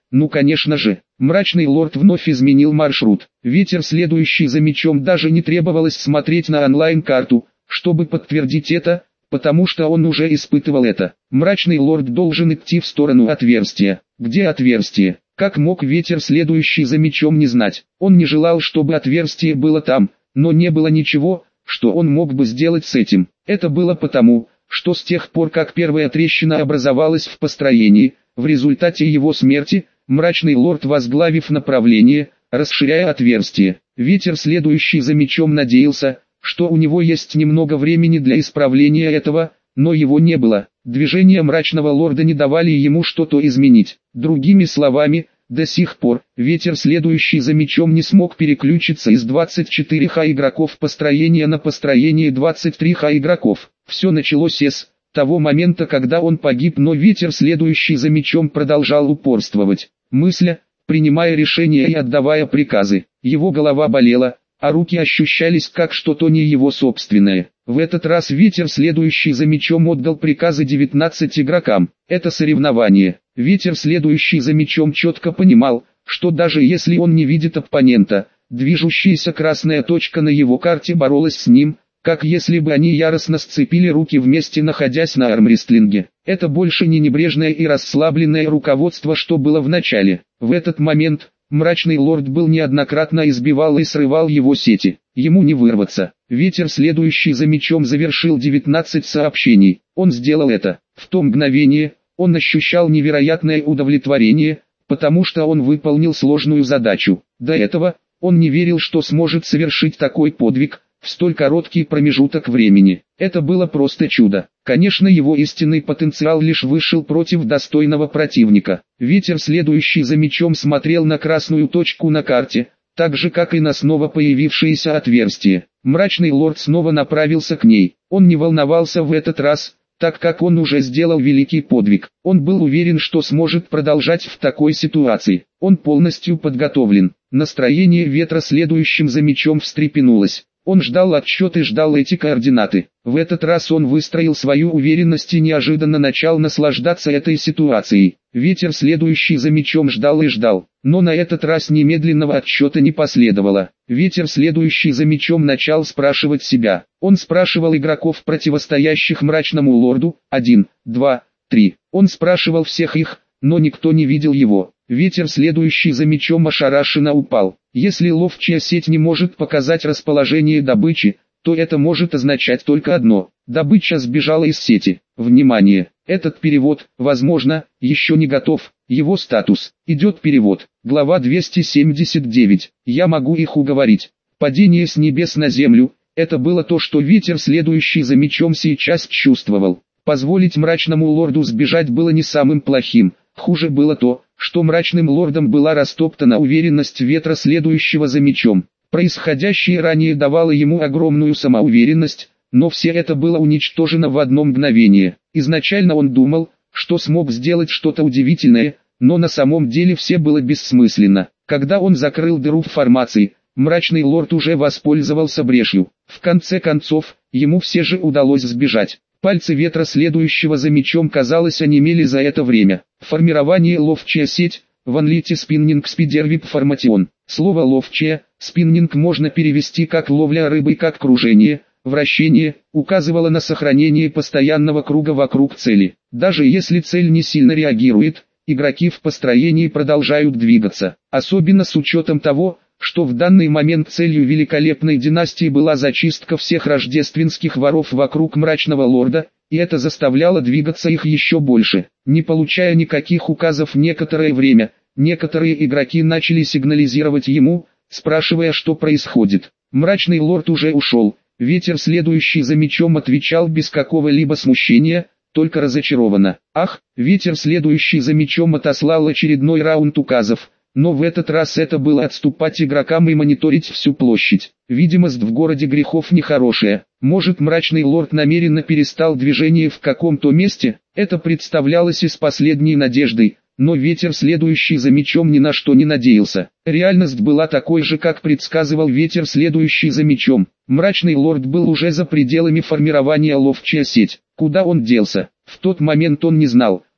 A: Ну конечно же, мрачный лорд вновь изменил маршрут. Ветер, следующий за мечом, даже не требовалось смотреть на онлайн-карту, чтобы подтвердить это, потому что он уже испытывал это. Мрачный лорд должен идти в сторону отверстия. Где отверстие? Как мог ветер, следующий за мечом, не знать? Он не желал, чтобы отверстие было там, но не было ничего, что он мог бы сделать с этим. Это было потому, что с тех пор, как первая трещина образовалась в построении, в результате его смерти, мрачный лорд, возглавив направление, расширяя отверстие, ветер, следующий за мечом, надеялся, что у него есть немного времени для исправления этого, но его не было. Движения мрачного лорда не давали ему что-то изменить. Другими словами, до сих пор, ветер, следующий за мечом, не смог переключиться из двадцати четырёх ха игроков построения на построение двадцати трёх ха игроков. Все началось с того момента, когда он погиб, но ветер, следующий за мечом, продолжал упорствовать, мысля, принимая решения и отдавая приказы. Его голова болела, а руки ощущались как что-то не его собственное. В этот раз ветер, следующий за мечом, отдал приказы девятнадцати игрокам. Это соревнование. Ветер, следующий за мечом, четко понимал, что даже если он не видит оппонента, движущаяся красная точка на его карте боролась с ним, как если бы они яростно сцепили руки вместе, находясь на армрестлинге. Это больше не небрежное и расслабленное руководство, что было в начале. В этот момент мрачный лорд был неоднократно избивал и срывал его сети. Ему не вырваться. Ветер, следующий за мечом, завершил девятнадцать сообщений. Он сделал это. В то мгновение он ощущал невероятное удовлетворение, потому что он выполнил сложную задачу. До этого он не верил, что сможет совершить такой подвиг в столь короткий промежуток времени. Это было просто чудо. Конечно, его истинный потенциал лишь вышел против достойного противника. Ветер, следующий за мечом, смотрел на красную точку на карте, так же как и на снова появившееся отверстие. Мрачный лорд снова направился к ней. Он не волновался в этот раз, так как он уже сделал великий подвиг. Он был уверен, что сможет продолжать в такой ситуации. Он полностью подготовлен. Настроение ветра, следующим за мечом, встрепенулось. Он ждал отсчет и ждал эти координаты. В этот раз он выстроил свою уверенность и неожиданно начал наслаждаться этой ситуацией. Ветер, следующий за мечом, ждал и ждал, но на этот раз немедленного отсчета не последовало. Ветер, следующий за мечом, начал спрашивать себя. Он спрашивал игроков, противостоящих мрачному лорду, один, два, три. Он спрашивал всех их, но никто не видел его. Ветер, следующий за мечом, ошарашенно упал. Если ловчая сеть не может показать расположение добычи, то это может означать только одно: добыча сбежала из сети. Внимание! Этот перевод, возможно, еще не готов. Его статус. Идет перевод. Глава двести семьдесят девять. Я могу их уговорить. Падение с небес на землю. Это было то, что ветер, следующий за мечом, сейчас чувствовал. Позволить мрачному лорду сбежать было не самым плохим. Хуже было то, что мрачным лордом была растоптана уверенность ветра, следующего за мечом. Происходящее ранее давало ему огромную самоуверенность, но все это было уничтожено в одно мгновение. Изначально он думал, что смог сделать что-то удивительное, но на самом деле все было бессмысленно. Когда он закрыл дыру в формации, мрачный лорд уже воспользовался брешью. В конце концов, ему все же удалось сбежать. Пальцы ветра, следующего за мечом, казалось, онемели за это время. Формирование ловчая сеть, в анлите спиннинг спидервип форматион. Слово ловчая, спиннинг можно перевести как ловля рыбы, как кружение, вращение, указывало на сохранение постоянного круга вокруг цели. Даже если цель не сильно реагирует, игроки в построении продолжают двигаться. Особенно с учетом того, что в данный момент целью великолепной династии была зачистка всех рождественских воров вокруг мрачного лорда, и это заставляло двигаться их еще больше. Не получая никаких указов некоторое время, некоторые игроки начали сигнализировать ему, спрашивая, что происходит. Мрачный лорд уже ушел. Ветер, следующий за мечом, отвечал без какого-либо смущения, только разочарованно. Ах, ветер, следующий за мечом, отослал очередной раунд указов. Но в этот раз это было отступать игрокам и мониторить всю площадь. Видимость в городе грехов нехорошая. Может, мрачный лорд намеренно перестал движение в каком-то месте? Это представлялось из последней надеждой, но ветер, следующий за мечом, ни на что не надеялся. Реальность была такой же, как предсказывал ветер, следующий за мечом. Мрачный лорд был уже за пределами формирования ловчая сеть. Куда он делся? В тот момент он не знал,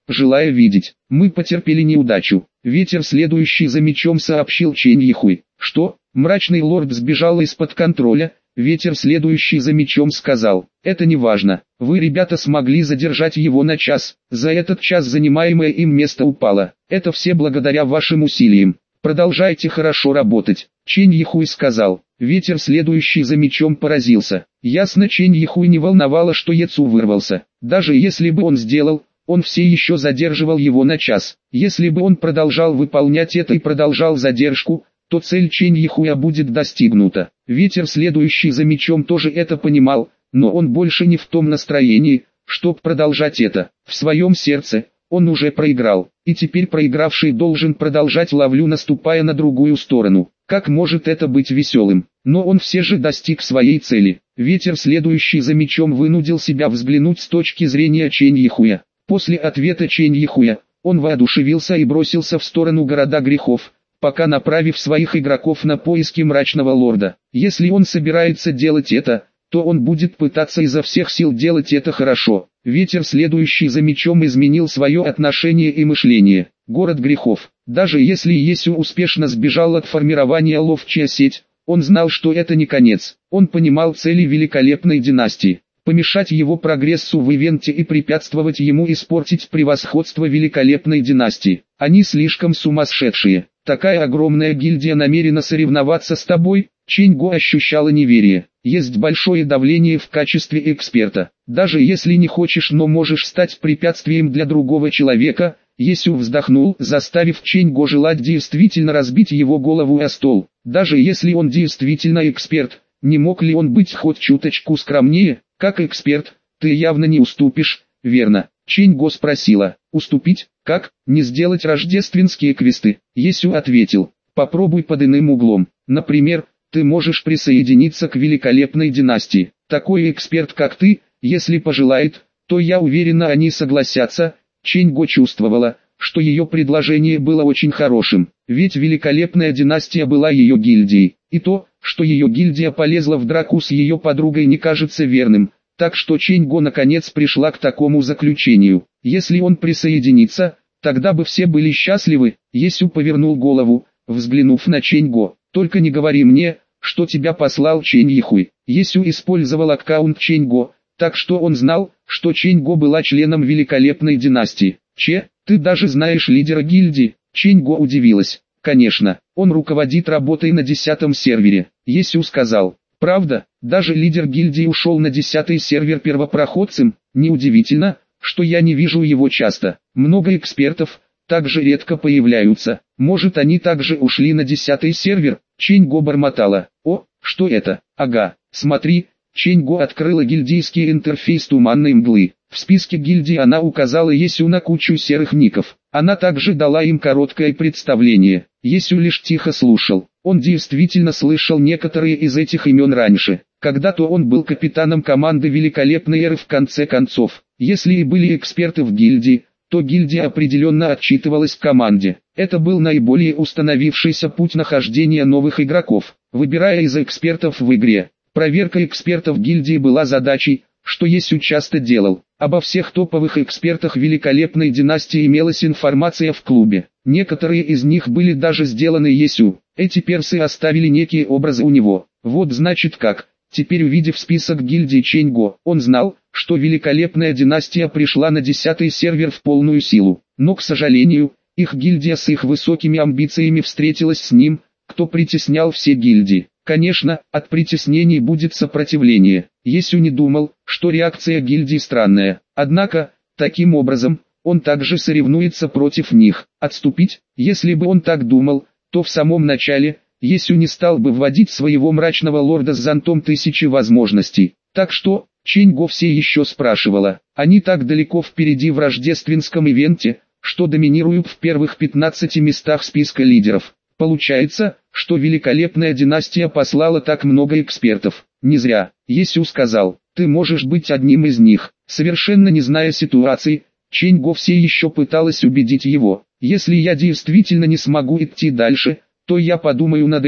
A: желая видеть. Мы потерпели неудачу. Ветер, следующий за мечом, сообщил Чэнь Ихуй. Что? Мрачный лорд сбежал из-под контроля. Ветер, следующий за мечом, сказал. Это не важно. Вы, ребята, смогли задержать его на час. За этот час занимаемое им место упало. Это все благодаря вашим усилиям. Продолжайте хорошо работать. Чэнь Ихуй сказал. Ветер, следующий за мечом, поразился. Ясно, Чэнь Ихуй не волновало, что Яцу вырвался. Даже если бы он сделал, он все еще задерживал его на час. Если бы он продолжал выполнять это и продолжал задержку, то цель Чэнь Ихуя будет достигнута. Ветер, следующий за мечом, тоже это понимал, но он больше не в том настроении, чтобы продолжать это. В своем сердце он уже проиграл, и теперь проигравший должен продолжать ловлю, наступая на другую сторону. Как может это быть веселым? Но он все же достиг своей цели. Ветер, следующий за мечом, вынудил себя взглянуть с точки зрения Чэнь Ихуя. После ответа Чэнь Ихуя, он воодушевился и бросился в сторону города грехов, пока направив своих игроков на поиски мрачного лорда. Если он собирается делать это, то он будет пытаться изо всех сил делать это хорошо. Ветер, следующий за мечом, изменил свое отношение и мышление. Город грехов. Даже если Есю успешно сбежал от формирования ловчая сеть, он знал, что это не конец. Он понимал цели великолепной династии. Помешать его прогрессу в ивенте и препятствовать ему испортить превосходство великолепной династии. Они слишком сумасшедшие. Такая огромная гильдия намерена соревноваться с тобой? Чэнь Го ощущала неверие. Есть большое давление в качестве эксперта. Даже если не хочешь, но можешь стать препятствием для другого человека. Есю вздохнул, заставив Чэнь Го желать действительно разбить его голову о стол. Даже если он действительно эксперт, не мог ли он быть хоть чуточку скромнее? Как эксперт, ты явно не уступишь, верно? Чэнь Го спросила. Уступить? Как? Не сделать рождественские квесты? Есю ответил. Попробуй под иным углом. Например, ты можешь присоединиться к великолепной династии. Такой эксперт, как ты, если пожелает, то я уверена, они согласятся. Чэнь Го чувствовала, что ее предложение было очень хорошим, ведь великолепная династия была ее гильдией, и то, что ее гильдия полезла в драку с ее подругой, не кажется верным, так что Чэнь Го наконец пришла к такому заключению. Если он присоединится, тогда бы все были счастливы. Есю повернул голову, взглянув на Чэнь Го. Только не говори мне, что тебя послал Чэнь Ихуй. Есю использовал аккаунт Чэнь Го, так что он знал, что Чэнь Го была членом великолепной династии. Че, ты даже знаешь лидера гильдии? Чэнь Го удивилась. Конечно, он руководит работой на десятом сервере. Есю сказал. Правда, даже лидер гильдии ушел на десятый сервер первопроходцем. Неудивительно, что я не вижу его часто. Много экспертов также редко появляются. Может, они также ушли на десятый сервер? Чэнь Го бормотала. О, что это? Ага, смотри. Чэнь Го открыла гильдийский интерфейс туманной мглы. В списке гильдии она указала Есю на кучу серых ников. Она также дала им короткое представление. Есю лишь тихо слушал. Он действительно слышал некоторые из этих имен раньше. Когда-то он был капитаном команды великолепной эры в конце концов. Если и были эксперты в гильдии, то гильдия определенно отчитывалась в команде. Это был наиболее установившийся путь нахождения новых игроков, выбирая из экспертов в игре. Проверка экспертов гильдии была задачей, что Есю часто делал. Обо всех топовых экспертах великолепной династии имелась информация в клубе. Некоторые из них были даже сделаны Есю. Эти персы оставили некие образы у него. Вот значит как. Теперь, увидев список гильдии Чэнь Го, он знал, что великолепная династия пришла на десятый сервер в полную силу. Но, к сожалению, их гильдия с их высокими амбициями встретилась с ним, кто притеснял все гильдии. Конечно, от притеснений будет сопротивление. Есю не думал, что реакция гильдии странная. Однако, таким образом, он также соревнуется против них. Отступить? Если бы он так думал, то в самом начале Есю не стал бы вводить своего мрачного лорда с зонтом тысячи возможностей. Так что, Чэнь Го все еще спрашивала. Они так далеко впереди в рождественском ивенте, что доминируют в первых пятнадцати местах списка лидеров. Получается, что великолепная династия послала так много экспертов. Не зря. Есю сказал, ты можешь быть одним из них. Совершенно не зная ситуации, Чэнь Го все еще пыталась убедить его. Если я действительно не смогу идти дальше, то я подумаю над этим.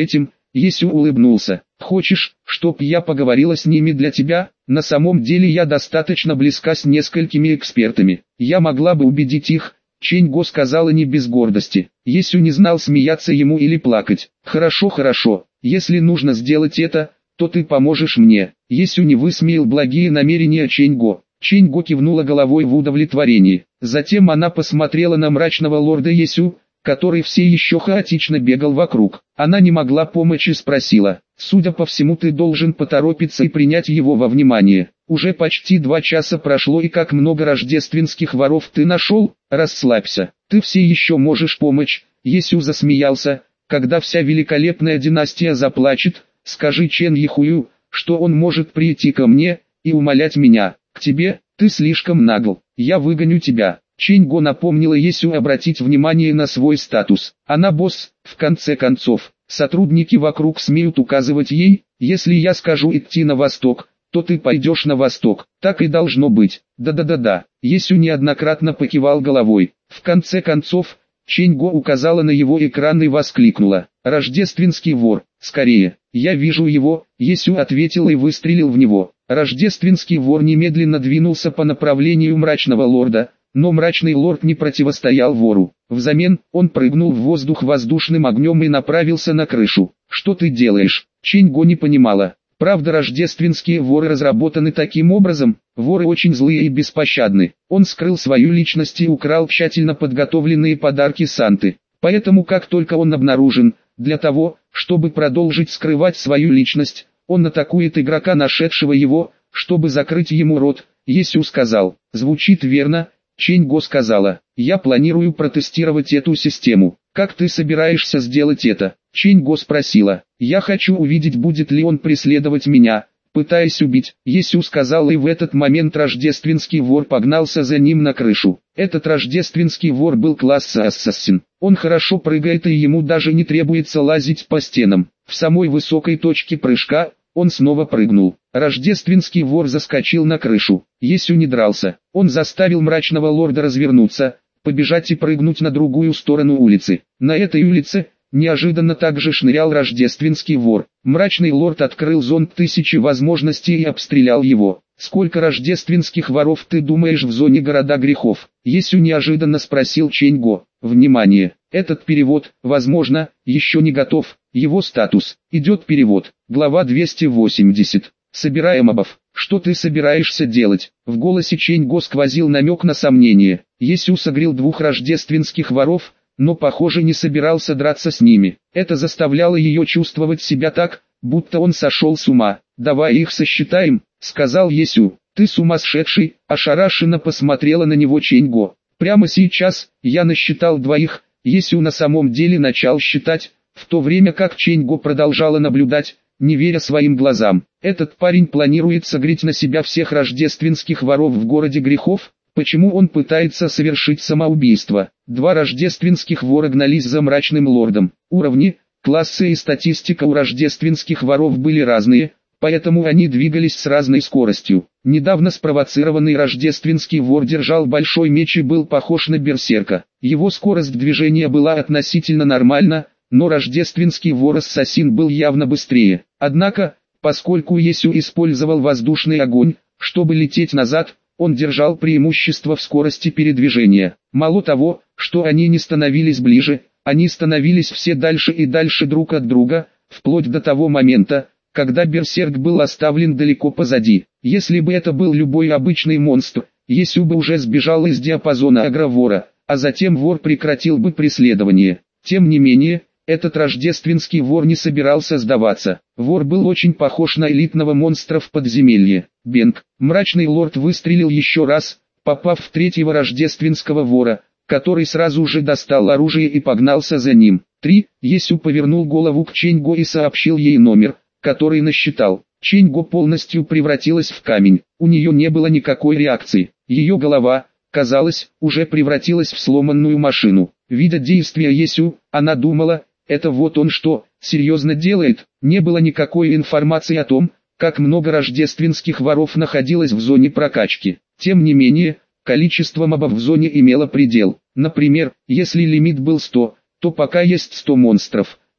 A: Есю улыбнулся. Хочешь, чтоб я поговорила с ними для тебя? На самом деле я достаточно близка с несколькими экспертами. Я могла бы убедить их. Чэнь-Го сказала не без гордости. Есю не знал, смеяться ему или плакать. Хорошо, хорошо. Если нужно сделать это, то ты поможешь мне. Есю не высмеял благие намерения Чэнь-Го. Чэнь-Го кивнула головой в удовлетворении. Затем она посмотрела на мрачного лорда Есю, который все еще хаотично бегал вокруг. Она не могла помочь и спросила: «Судя по всему, ты должен поторопиться и принять его во внимание. Уже почти два часа прошло, и как много рождественских воров ты нашел? Расслабься, ты все еще можешь помочь». Есю засмеялся. «Когда вся великолепная династия заплачет, скажи Чен Ихую, что он может прийти ко мне и умолять меня. К тебе, ты слишком нагл, я выгоню тебя». Чэнь-Го напомнила Есю обратить внимание на свой статус. Она босс, в конце концов. Сотрудники вокруг смеют указывать ей: если я скажу идти на восток, то ты пойдешь на восток. Так и должно быть. Да-да-да-да. Есю неоднократно покивал головой. В конце концов, Чэнь-Го указала на его экран и воскликнула: «Рождественский вор, скорее, я вижу его». Есю ответил и выстрелил в него. Рождественский вор немедленно двинулся по направлению мрачного лорда, но мрачный лорд не противостоял вору. Взамен, он прыгнул в воздух воздушным огнем и направился на крышу. «Что ты делаешь?» Чэнь-Го не понимала. Правда, рождественские воры разработаны таким образом, воры очень злые и беспощадны. Он скрыл свою личность и украл тщательно подготовленные подарки Санты. Поэтому как только он обнаружен, для того, чтобы продолжить скрывать свою личность, он атакует игрока, нашедшего его, чтобы закрыть ему рот. Есю сказал: «Звучит верно». Чэнь-Го сказала: «Я планирую протестировать эту систему. Как ты собираешься сделать это?» Чэнь-Го спросила: «Я хочу увидеть, будет ли он преследовать меня, пытаясь убить». Есю сказал, и в этот момент рождественский вор погнался за ним на крышу. Этот рождественский вор был класса ассасин. Он хорошо прыгает, и ему даже не требуется лазить по стенам. В самой высокой точке прыжка он снова прыгнул. Рождественский вор заскочил на крышу. Есю не дрался. Он заставил мрачного лорда развернуться, побежать и прыгнуть на другую сторону улицы. На этой улице неожиданно также шнырял рождественский вор. Мрачный лорд открыл зонт тысячи возможностей и обстрелял его. «Сколько рождественских воров ты думаешь в зоне города грехов?» Есю неожиданно спросил Чэнь-Го. «Внимание! Этот перевод, возможно, еще не готов. Его статус. Идет перевод. Глава двести восемьдесят. Собираем мобов. Что ты собираешься делать?» В голосе Чэнь-Го сквозил намек на сомнение. Есю согрел двух рождественских воров, но, похоже, не собирался драться с ними. Это заставляло ее чувствовать себя так, будто он сошел с ума. «Давай их сосчитаем», — сказал Есю. «Ты сумасшедший», — ошарашенно посмотрела на него Чэнь-Го. «Прямо сейчас, я насчитал двоих». Есю на самом деле начал считать, в то время как Чэнь-Го продолжала наблюдать, не веря своим глазам. Этот парень планирует согреть на себя всех рождественских воров в городе грехов? Почему он пытается совершить самоубийство? Два рождественских вора гнались за мрачным лордом. Уровни, классы и статистика у рождественских воров были разные, поэтому они двигались с разной скоростью. Недавно спровоцированный рождественский вор держал большой меч и был похож на берсерка. Его скорость движения была относительно нормальна, но рождественский вор-ассасин был явно быстрее. Однако, поскольку Есю использовал воздушный огонь, чтобы лететь назад, он держал преимущество в скорости передвижения. Мало того, что они не становились ближе, они становились все дальше и дальше друг от друга, вплоть до того момента, когда берсерк был оставлен далеко позади. Если бы это был любой обычный монстр, Есю бы уже сбежал из диапазона агровора, а затем вор прекратил бы преследование. Тем не менее, этот рождественский вор не собирался сдаваться. Вор был очень похож на элитного монстра в подземелье. Бенг. Мрачный лорд выстрелил еще раз, попав в третьего рождественского вора, который сразу же достал оружие и погнался за ним. Три. Есю повернул голову к Чэнь-Го и сообщил ей номер, который насчитал. Чэнь-Го полностью превратилась в камень. У нее не было никакой реакции. Ее голова, казалось, уже превратилась в сломанную машину. Видя действия Есю, она думала: это вот он что, серьезно делает? Не было никакой информации о том, как много рождественских воров находилось в зоне прокачки. Тем не менее, количество мобов в зоне имело предел. Например, если лимит был сто, то пока есть сто монстров,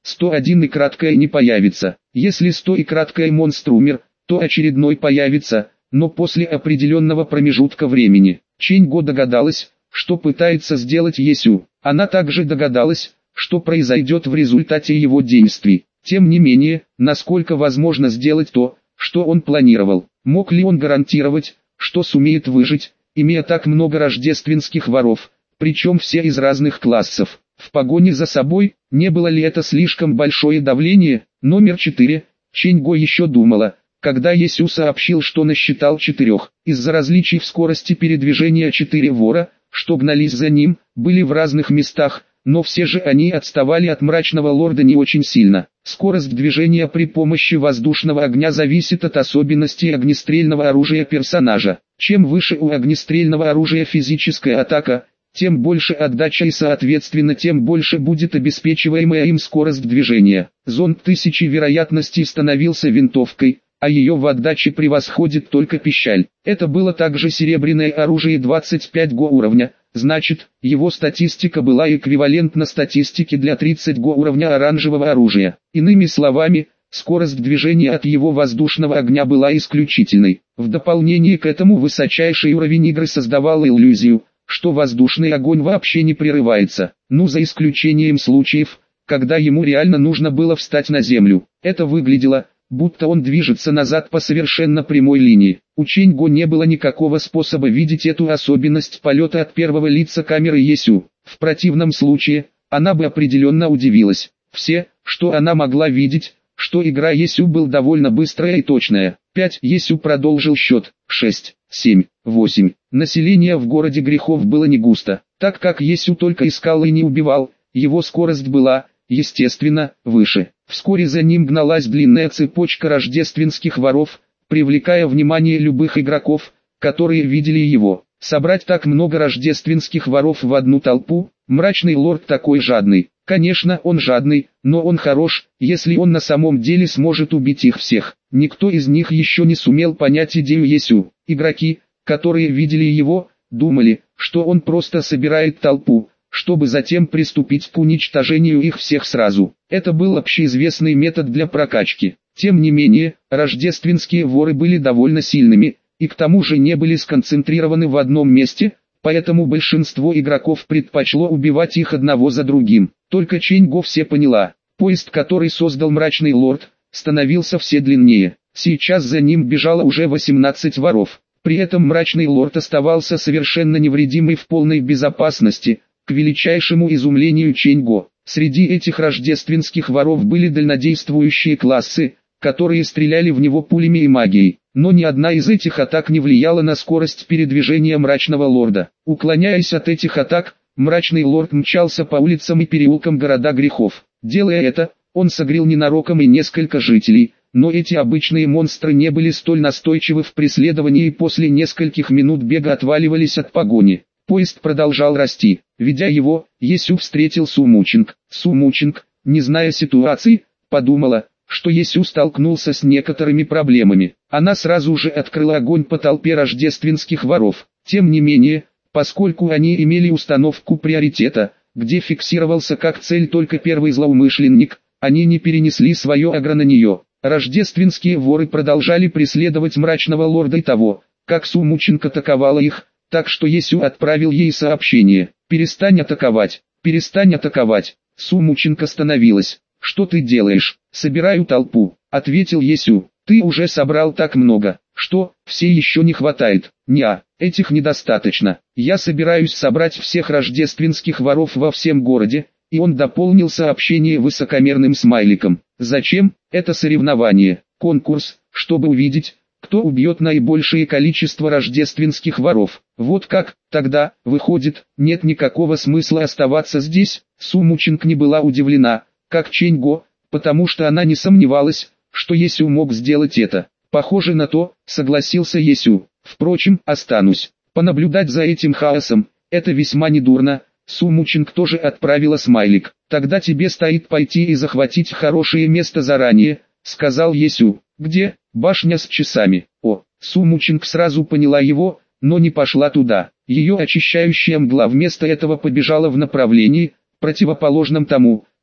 A: сто один и краткое не появится. Если сто и краткое монстр умер, то очередной появится, но после определенного промежутка времени. Чэнь-Го догадалась, что пытается сделать Есю. Она также догадалась, что произойдет в результате его действий. Тем не менее, насколько возможно сделать то, что он планировал. Мог ли он гарантировать, что сумеет выжить, имея так много рождественских воров, причем все из разных классов? В погоне за собой, не было ли это слишком большое давление? Номер четыре. Чэнь-Го еще думала, когда Есю сообщил, что насчитал четырех. Из-за различий в скорости передвижения четыре вора, что гнались за ним, были в разных местах, но все же они отставали от мрачного лорда не очень сильно. Скорость движения при помощи воздушного огня зависит от особенностей огнестрельного оружия персонажа. Чем выше у огнестрельного оружия физическая атака, тем больше отдача и соответственно тем больше будет обеспечиваемая им скорость движения. Зонд тысячи вероятностей становился винтовкой, а ее в отдаче превосходит только пищаль. Это было также серебряное оружие двадцать пять го уровня, значит, его статистика была эквивалентна статистике для тридцать го уровня оранжевого оружия. Иными словами, скорость движения от его воздушного огня была исключительной. В дополнение к этому высочайший уровень игры создавал иллюзию, что воздушный огонь вообще не прерывается, ну за исключением случаев, когда ему реально нужно было встать на землю. Это выглядело, будто он движется назад по совершенно прямой линии. У Чэнь-Го не было никакого способа видеть эту особенность полета от первого лица камеры Есю. В противном случае, она бы определенно удивилась. Все, что она могла видеть, что игра Есю был довольно быстрая и точная. пять. Есю продолжил счет. шесть, семь, восемь. Население в городе грехов было не густо. Так как Есю только искал и не убивал, его скорость была, естественно, выше. Вскоре за ним гналась длинная цепочка рождественских воров, привлекая внимание любых игроков, которые видели его. Собрать так много рождественских воров в одну толпу, мрачный лорд такой жадный. Конечно, он жадный, но он хорош, если он на самом деле сможет убить их всех. Никто из них еще не сумел понять идею Есю. Игроки, которые видели его, думали, что он просто собирает толпу, чтобы затем приступить к уничтожению их всех сразу. Это был общеизвестный метод для прокачки. Тем не менее, рождественские воры были довольно сильными, и к тому же не были сконцентрированы в одном месте, поэтому большинство игроков предпочло убивать их одного за другим. Только Чэнь-Го все поняла. Поезд, который создал мрачный лорд, становился все длиннее. Сейчас за ним бежало уже восемнадцать воров. При этом мрачный лорд оставался совершенно невредимый в полной безопасности, к величайшему изумлению Чэнь-Го. Среди этих рождественских воров были дальнодействующие классы, которые стреляли в него пулями и магией. Но ни одна из этих атак не влияла на скорость передвижения мрачного лорда. Уклоняясь от этих атак, мрачный лорд мчался по улицам и переулкам города грехов. Делая это, он согрел ненароком и несколько жителей, но эти обычные монстры не были столь настойчивы в преследовании и после нескольких минут бега отваливались от погони. Поезд продолжал расти. Ведя его, Есю встретил Су Мучинг. Су Мучинг, не зная ситуации, подумала, что Есю столкнулся с некоторыми проблемами. Она сразу же открыла огонь по толпе рождественских воров. Тем не менее, поскольку они имели установку приоритета, где фиксировался как цель только первый злоумышленник, они не перенесли свое агро на нее. Рождественские воры продолжали преследовать мрачного лорда и того, как Су Мучинг атаковала их, так что Есю отправил ей сообщение: «Перестань атаковать, перестань атаковать». Су Мучинг остановилась. «Что ты делаешь?» «Собираю толпу», — ответил Есю. «Ты уже собрал так много, что, все еще не хватает». «Неа, этих недостаточно. Я собираюсь собрать всех рождественских воров во всем городе», и он дополнил сообщение высокомерным смайликом. «Зачем? Это соревнование, конкурс, чтобы увидеть, кто убьет наибольшее количество рождественских воров. Вот как, тогда, выходит, нет никакого смысла оставаться здесь». Су Мучинг не была удивлена, как Чэнь-Го, потому что она не сомневалась, что Есю мог сделать это. «Похоже на то», — согласился Есю. «Впрочем, останусь. Понаблюдать за этим хаосом, это весьма недурно». Су Мучинг тоже отправила смайлик. «Тогда тебе стоит пойти и захватить хорошее место заранее», — сказал Есю. «Где?» «Башня с часами». О, Су Мучинг сразу поняла его, но не пошла туда. Ее очищающая мгла вместо этого побежала в направлении, противоположном тому,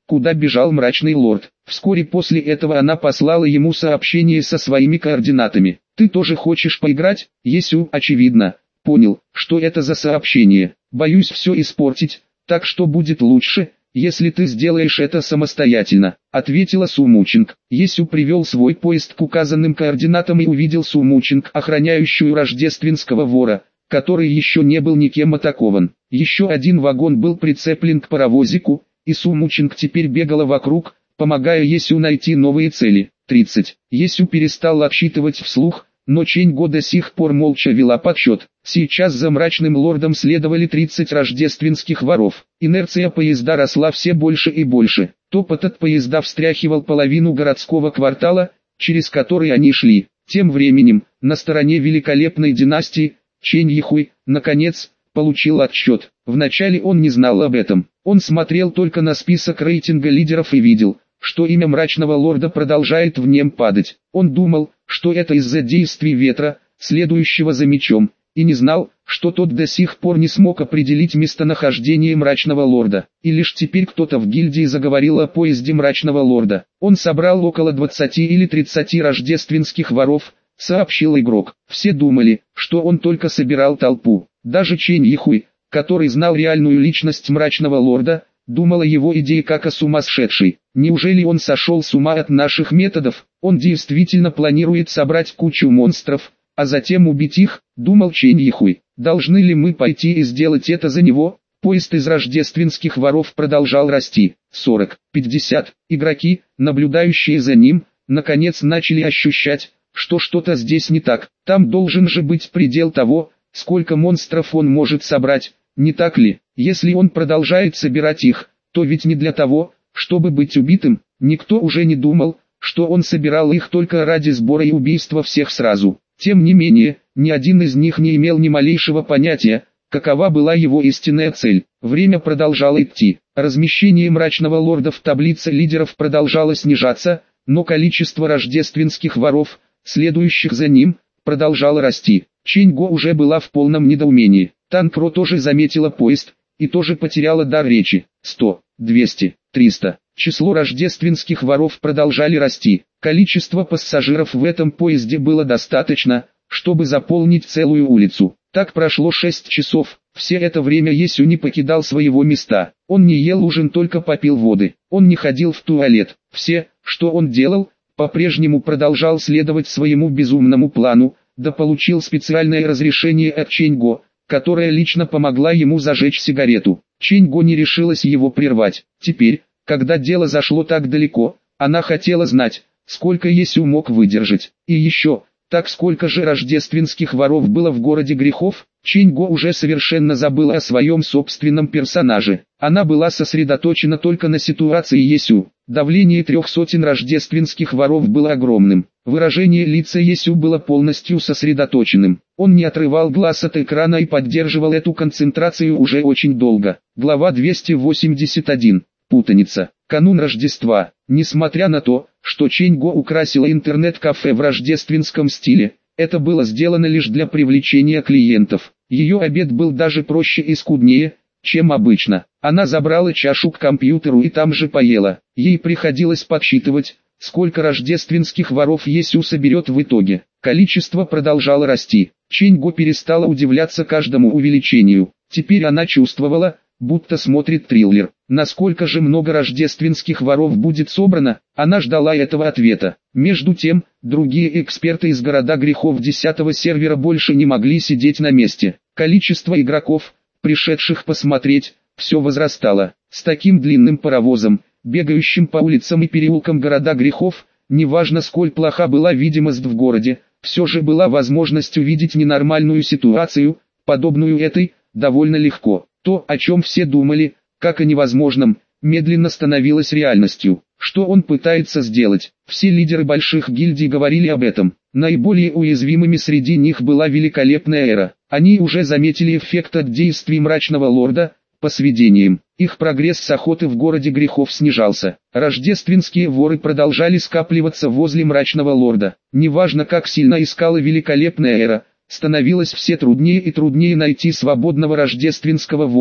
A: куда бежал мрачный лорд. Вскоре после этого она послала ему сообщение со своими координатами. «Ты тоже хочешь поиграть?» Есю, очевидно, понял, что это за сообщение. «Боюсь все испортить, так что будет лучше, если ты сделаешь это самостоятельно», — ответила Сумучинг. Есю привел свой поезд к указанным координатам и увидел Сумучинг, охраняющую рождественского вора, который еще не был никем атакован. Еще один вагон был прицеплен к паровозику, и Сумучинг теперь бегала вокруг, помогая Есю найти новые цели. тридцать. Есю перестал отсчитывать вслух, но Чэнь-Го до сих пор молча вела подсчет. Сейчас за мрачным лордом следовали тридцать рождественских воров. Инерция поезда росла все больше и больше. Топот от поезда встряхивал половину городского квартала, через который они шли. Тем временем, на стороне великолепной династии, Чэнь-Ихуй, наконец, получил отчет. Вначале он не знал об этом. Он смотрел только на список рейтинга лидеров и видел, что имя мрачного лорда продолжает в нем падать. Он думал, что это из-за действий ветра, следующего за мечом, и не знал, что тот до сих пор не смог определить местонахождение мрачного лорда. И лишь теперь кто-то в гильдии заговорил о поезде мрачного лорда. Он собрал около двадцати или тридцати рождественских воров, сообщил игрок. Все думали, что он только собирал толпу. Даже Чэнь-Ихуй, который знал реальную личность мрачного лорда, думала его идеи как о сумасшедшей. Неужели он сошел с ума от наших методов? Он действительно планирует собрать кучу монстров, а затем убить их, думал Чэнь-Ихуй. Должны ли мы пойти и сделать это за него? Поезд из рождественских воров продолжал расти. сорок, пятьдесят. Игроки, наблюдающие за ним, наконец начали ощущать, что что-то здесь не так. Там должен же быть предел того, сколько монстров он может собрать, не так ли? Если он продолжает собирать их, то ведь не для того, чтобы быть убитым. Никто уже не думал, что он собирал их только ради сбора и убийства всех сразу. Тем не менее, ни один из них не имел ни малейшего понятия, какова была его истинная цель. Время продолжало идти. Размещение мрачного лорда в таблице лидеров продолжало снижаться, но количество рождественских воров, следующих за ним, продолжало расти. Чэнь-Го уже была в полном недоумении. Танкро тоже заметила поезд, и тоже потеряла дар речи. сто, двести, триста. Число рождественских воров продолжали расти. Количество пассажиров в этом поезде было достаточно, чтобы заполнить целую улицу. Так прошло шесть часов. Все это время Есю не покидал своего места. Он не ел ужин, только попил воды. Он не ходил в туалет. Все, что он делал, по-прежнему продолжал следовать своему безумному плану, да получил специальное разрешение от Чэнь-Го, которая лично помогла ему зажечь сигарету. Чэнь-Го не решилась его прервать. Теперь, когда дело зашло так далеко, она хотела знать, сколько Есю мог выдержать. И еще, так сколько же рождественских воров было в городе грехов? Чэнь-Го уже совершенно забыла о своем собственном персонаже. Она была сосредоточена только на ситуации Есю. Давление трех сотен рождественских воров было огромным. Выражение лица Есю было полностью сосредоточенным. Он не отрывал глаз от экрана и поддерживал эту концентрацию уже очень долго. Глава двести восемьдесят один. Путаница. Канун Рождества. Несмотря на то, что Чэнь-Го украсила интернет-кафе в рождественском стиле, это было сделано лишь для привлечения клиентов. Ее обед был даже проще и скуднее, чем обычно. Она забрала чашу к компьютеру и там же поела. Ей приходилось подсчитывать, сколько рождественских воров Есю соберет в итоге. Количество продолжало расти. Чэнь-Го перестала удивляться каждому увеличению. Теперь она чувствовала, будто смотрит триллер. Насколько же много рождественских воров будет собрано? Она ждала этого ответа. Между тем, другие эксперты из города грехов десятого сервера больше не могли сидеть на месте. Количество игроков, пришедших посмотреть, все возрастало. С таким длинным паровозом, бегающим по улицам и переулкам города грехов, неважно сколь плоха была видимость в городе, все же была возможность увидеть ненормальную ситуацию, подобную этой, довольно легко. То, о чем все думали, как о невозможном, медленно становилось реальностью. Что он пытается сделать? Все лидеры больших гильдий говорили об этом. Наиболее уязвимыми среди них была великолепная эра. Они уже заметили эффект от действий мрачного лорда. По сведениям, их прогресс с охоты в городе грехов снижался. Рождественские воры продолжали скапливаться возле мрачного лорда. Неважно, как сильно искала великолепная эра, становилось все труднее и труднее найти свободного рождественского вора,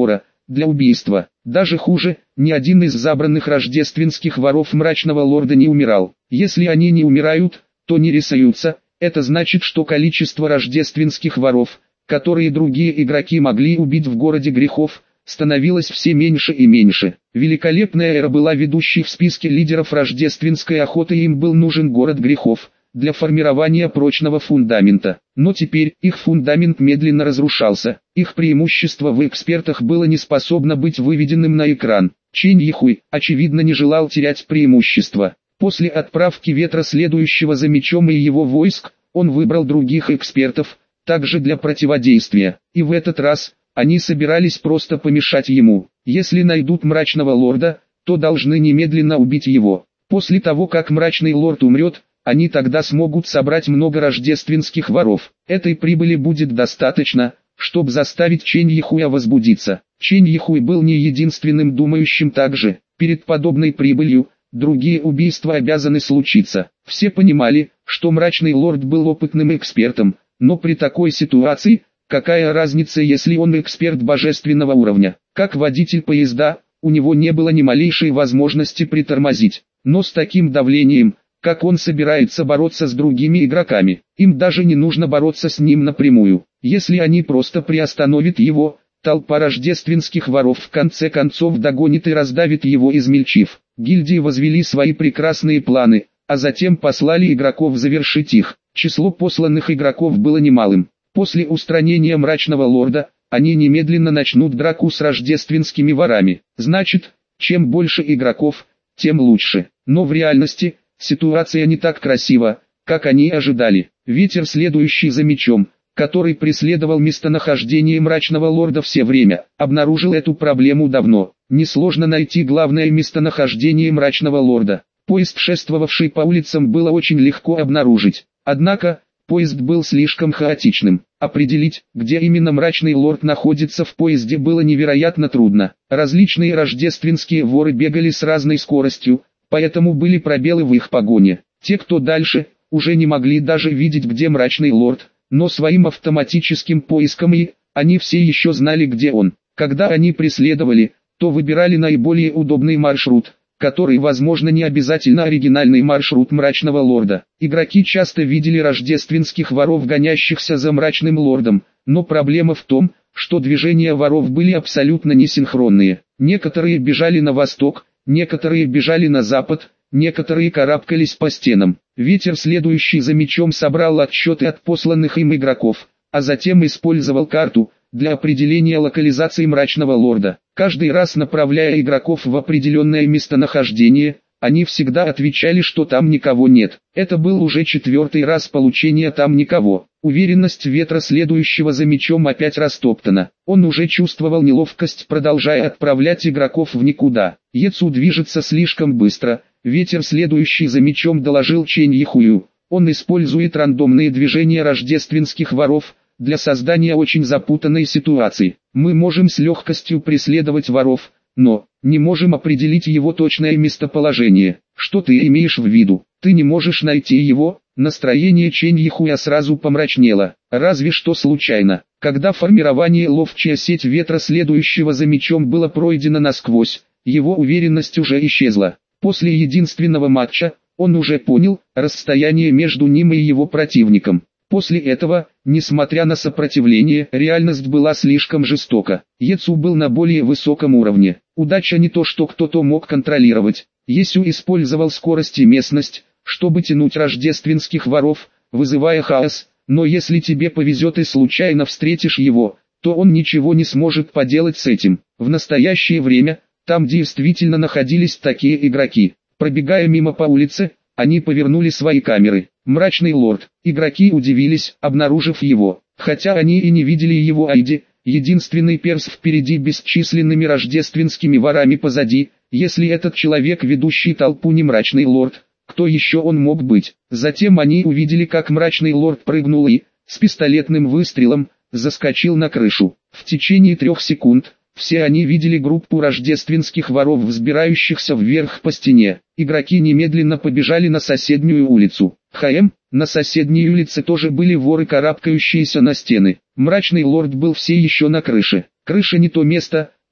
A: для убийства. Даже хуже, ни один из забранных рождественских воров Мрачного Лорда не умирал. Если они не умирают, то не рисуются. Это значит, что количество рождественских воров, которые другие игроки могли убить в городе грехов, становилось все меньше и меньше. Великолепная эра была ведущей в списке лидеров рождественской охоты, и им был нужен город грехов для формирования прочного фундамента. Но теперь их фундамент медленно разрушался. Их преимущество в экспертах было не способно быть выведенным на экран. Чэнь Йихуй, очевидно, не желал терять преимущество. После отправки ветра, следующего за мечом, и его войск, он выбрал других экспертов, также для противодействия. И в этот раз они собирались просто помешать ему. Если найдут Мрачного Лорда, то должны немедленно убить его. После того, как Мрачный Лорд умрет, они тогда смогут собрать много рождественских воров. Этой прибыли будет достаточно, чтобы заставить Чэнь Йихуя возбудиться. Чэнь Йихуй был не единственным думающим так же. Перед подобной прибылью, другие убийства обязаны случиться. Все понимали, что Мрачный Лорд был опытным экспертом, но при такой ситуации, какая разница, если он эксперт божественного уровня? Как водитель поезда, у него не было ни малейшей возможности притормозить. Но с таким давлением, как он собирается бороться с другими игроками, им даже не нужно бороться с ним напрямую. Если они просто приостановят его, толпа рождественских воров в конце концов догонит и раздавит его, измельчив. Гильдии возвели свои прекрасные планы, а затем послали игроков завершить их. Число посланных игроков было немалым. После устранения Мрачного Лорда, они немедленно начнут драку с рождественскими ворами. Значит, чем больше игроков, тем лучше. Но в реальности, ситуация не так красива, как они ожидали. Ветер, следующий за мечом, который преследовал местонахождение Мрачного Лорда все время, обнаружил эту проблему давно. Несложно найти главное местонахождение Мрачного Лорда. Поезд, шествовавший по улицам, было очень легко обнаружить. Однако, поезд был слишком хаотичным. Определить, где именно Мрачный Лорд находится в поезде, было невероятно трудно. Различные рождественские воры бегали с разной скоростью, поэтому были пробелы в их погоне. Те, кто дальше, уже не могли даже видеть, где Мрачный Лорд, но своим автоматическим поиском и они все еще знали, где он. Когда они преследовали, то выбирали наиболее удобный маршрут, который, возможно, не обязательно оригинальный маршрут Мрачного Лорда. Игроки часто видели рождественских воров, гонящихся за Мрачным Лордом, но проблема в том, что движения воров были абсолютно несинхронные. Некоторые бежали на восток, некоторые бежали на запад, некоторые карабкались по стенам. Ветер, следующий за мечом, собрал отчеты от посланных им игроков, а затем использовал карту для определения локализации Мрачного Лорда. Каждый раз, направляя игроков в определенное местонахождение, они всегда отвечали, что там никого нет. Это был уже четвертый раз получения там никого. Уверенность ветра, следующего за мечом, опять растоптана. Он уже чувствовал неловкость, продолжая отправлять игроков в никуда. Ецу движется слишком быстро. Ветер, следующий за мечом, доложил Чэнь Йихую. Он использует рандомные движения рождественских воров для создания очень запутанной ситуации. Мы можем с легкостью преследовать воров, но не можем определить его точное местоположение. Что ты имеешь в виду? Ты не можешь найти его? Настроение Чэнь Йихуя сразу помрачнело. Разве что случайно. Когда формирование ловчая сеть ветра, следующего за мечом, было пройдено насквозь, его уверенность уже исчезла. После единственного матча, он уже понял расстояние между ним и его противником. После этого, несмотря на сопротивление, реальность была слишком жестока. Ецу был на более высоком уровне. Удача не то, что кто-то мог контролировать. Ецу использовал скорость и местность, чтобы тянуть рождественских воров, вызывая хаос, но если тебе повезет и случайно встретишь его, то он ничего не сможет поделать с этим. В настоящее время, там действительно находились такие игроки. Пробегая мимо по улице, они повернули свои камеры. Мрачный Лорд. Игроки удивились, обнаружив его. Хотя они и не видели его айди, единственный перс впереди, бесчисленными рождественскими ворами позади. Если этот человек, ведущий толпу, не Мрачный Лорд, кто еще он мог быть? Затем они увидели, как Мрачный Лорд прыгнул и, с пистолетным выстрелом, заскочил на крышу. В течение трех секунд все они видели группу рождественских воров, взбирающихся вверх по стене. Игроки немедленно побежали на соседнюю улицу. ХМ, на соседней улице тоже были воры, карабкающиеся на стены. Мрачный Лорд был все еще на крыше. Крыша не то место,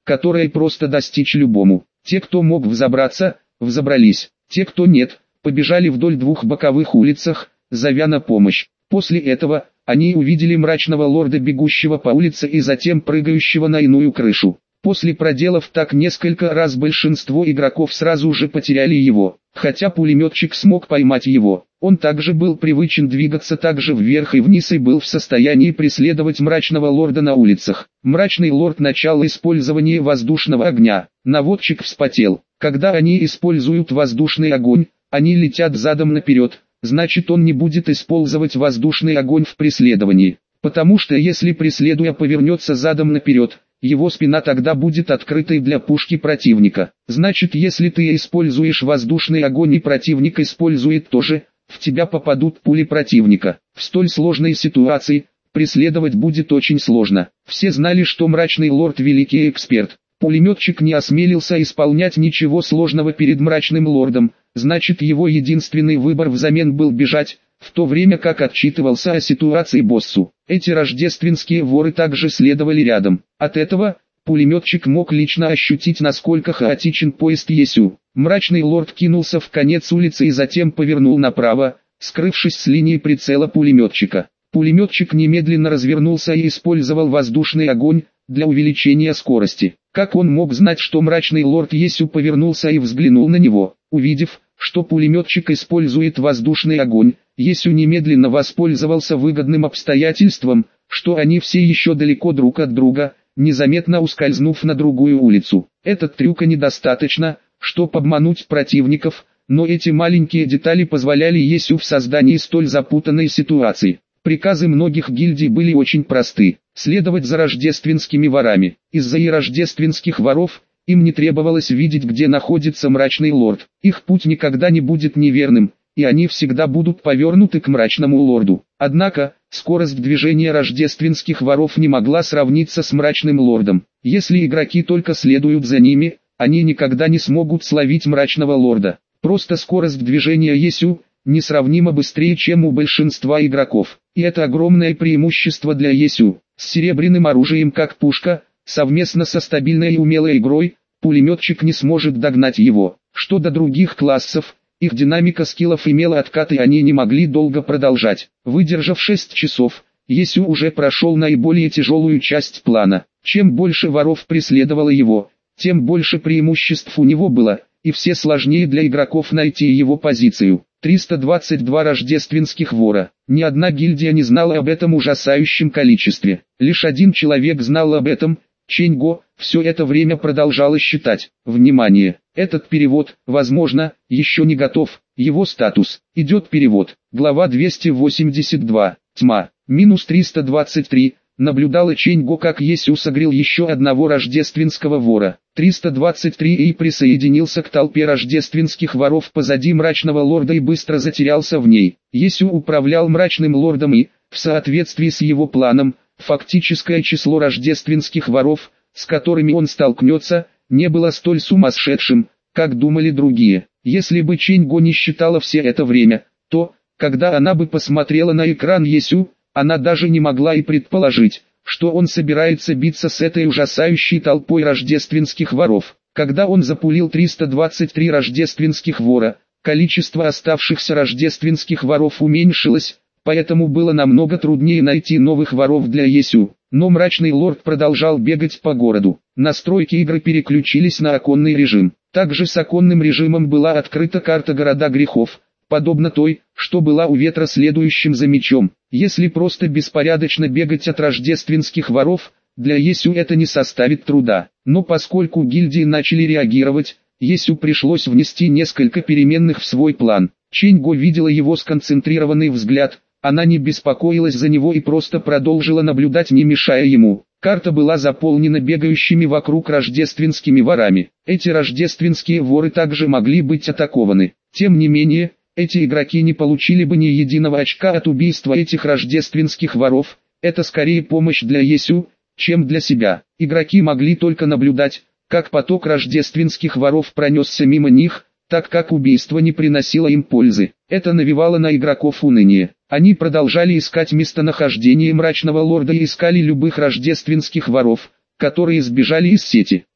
A: которое просто достичь любому. Те, кто мог взобраться, взобрались. Те, кто нет, побежали вдоль двух боковых улицах, зовя на помощь. После этого, они увидели мрачного лорда, бегущего по улице и затем прыгающего на иную крышу. После проделав так несколько раз, большинство игроков сразу же потеряли его. Хотя пулеметчик смог поймать его, он также был привычен двигаться также вверх и вниз и был в состоянии преследовать мрачного лорда на улицах. Мрачный лорд начал использование воздушного огня. Наводчик вспотел. Когда они используют воздушный огонь, они летят задом наперед, значит он не будет использовать воздушный огонь в преследовании. Потому что если преследуя повернется задом наперед, его спина тогда будет открытой для пушки противника. Значит, если ты используешь воздушный огонь и противник использует тоже, в тебя попадут пули противника. В столь сложной ситуации, преследовать будет очень сложно. Все знали, что мрачный лорд великий эксперт. Пулеметчик не осмелился исполнять ничего сложного перед мрачным лордом, значит его единственный выбор взамен был бежать, в то время как отчитывался о ситуации боссу. Эти рождественские воры также следовали рядом. От этого, пулеметчик мог лично ощутить, насколько хаотичен поезд Есю. Мрачный лорд кинулся в конец улицы и затем повернул направо, скрывшись с линии прицела пулеметчика. Пулеметчик немедленно развернулся и использовал воздушный огонь для увеличения скорости. Как он мог знать, что мрачный лорд Есю повернулся и взглянул на него? Увидев, что пулеметчик использует воздушный огонь, Есю немедленно воспользовался выгодным обстоятельством, что они все еще далеко друг от друга, незаметно ускользнув на другую улицу. Этот трюка недостаточно, чтобы обмануть противников, но эти маленькие детали позволяли Есю в создании столь запутанной ситуации. Приказы многих гильдий были очень просты: следовать за рождественскими ворами. Из-за и рождественских воров, им не требовалось видеть, где находится мрачный лорд. Их путь никогда не будет неверным, и они всегда будут повернуты к мрачному лорду. Однако, скорость движения рождественских воров не могла сравниться с мрачным лордом. Если игроки только следуют за ними, они никогда не смогут словить мрачного лорда. Просто скорость движения Есю несравнимо быстрее, чем у большинства игроков. И это огромное преимущество для Есю. С серебряным оружием как пушка, совместно со стабильной и умелой игрой, пулеметчик не сможет догнать его. Что до других классов, их динамика скиллов имела откат и они не могли долго продолжать. Выдержав шесть часов, Есю уже прошел наиболее тяжелую часть плана. Чем больше воров преследовало его, тем больше преимуществ у него было, и все сложнее для игроков найти его позицию. триста двадцать два рождественских вора. Ни одна гильдия не знала об этом ужасающем количестве. Лишь один человек знал об этом. Ченьго все это время продолжала считать. Внимание! Этот перевод, возможно, еще не готов. Его статус. Идет перевод. Глава двести восемьдесят два. Тьма. Минус триста двадцать три. Наблюдала Ченьго, как Есю согрел еще одного рождественского вора. триста двадцать три и присоединился к толпе рождественских воров позади мрачного лорда и быстро затерялся в ней. Есю управлял мрачным лордом и, в соответствии с его планом, фактическое число рождественских воров, с которыми он столкнется, не было столь сумасшедшим, как думали другие. Если бы Ченьго не считала все это время, то, когда она бы посмотрела на экран Есю, она даже не могла и предположить, что он собирается биться с этой ужасающей толпой рождественских воров. Когда он запулил триста двадцать три рождественских вора, количество оставшихся рождественских воров уменьшилось, поэтому было намного труднее найти новых воров для Есю. Но мрачный лорд продолжал бегать по городу. Настройки игры переключились на оконный режим. Также с оконным режимом была открыта карта города грехов, подобно той, что была у ветра следующим за мечом. Если просто беспорядочно бегать от рождественских воров, для Есю это не составит труда. Но поскольку гильдии начали реагировать, Есю пришлось внести несколько переменных в свой план. Ченьго видела его сконцентрированный взгляд, она не беспокоилась за него и просто продолжила наблюдать, не мешая ему. Карта была заполнена бегающими вокруг рождественскими ворами. Эти рождественские воры также могли быть атакованы. Тем не менее, эти игроки не получили бы ни единого очка от убийства этих рождественских воров. Это скорее помощь для Есю, чем для себя. Игроки могли только наблюдать, как поток рождественских воров пронесся мимо них, так как убийство не приносило им пользы. Это навевало на игроков уныние. Они продолжали искать местонахождение мрачного лорда и искали любых рождественских воров, которые сбежали из сети.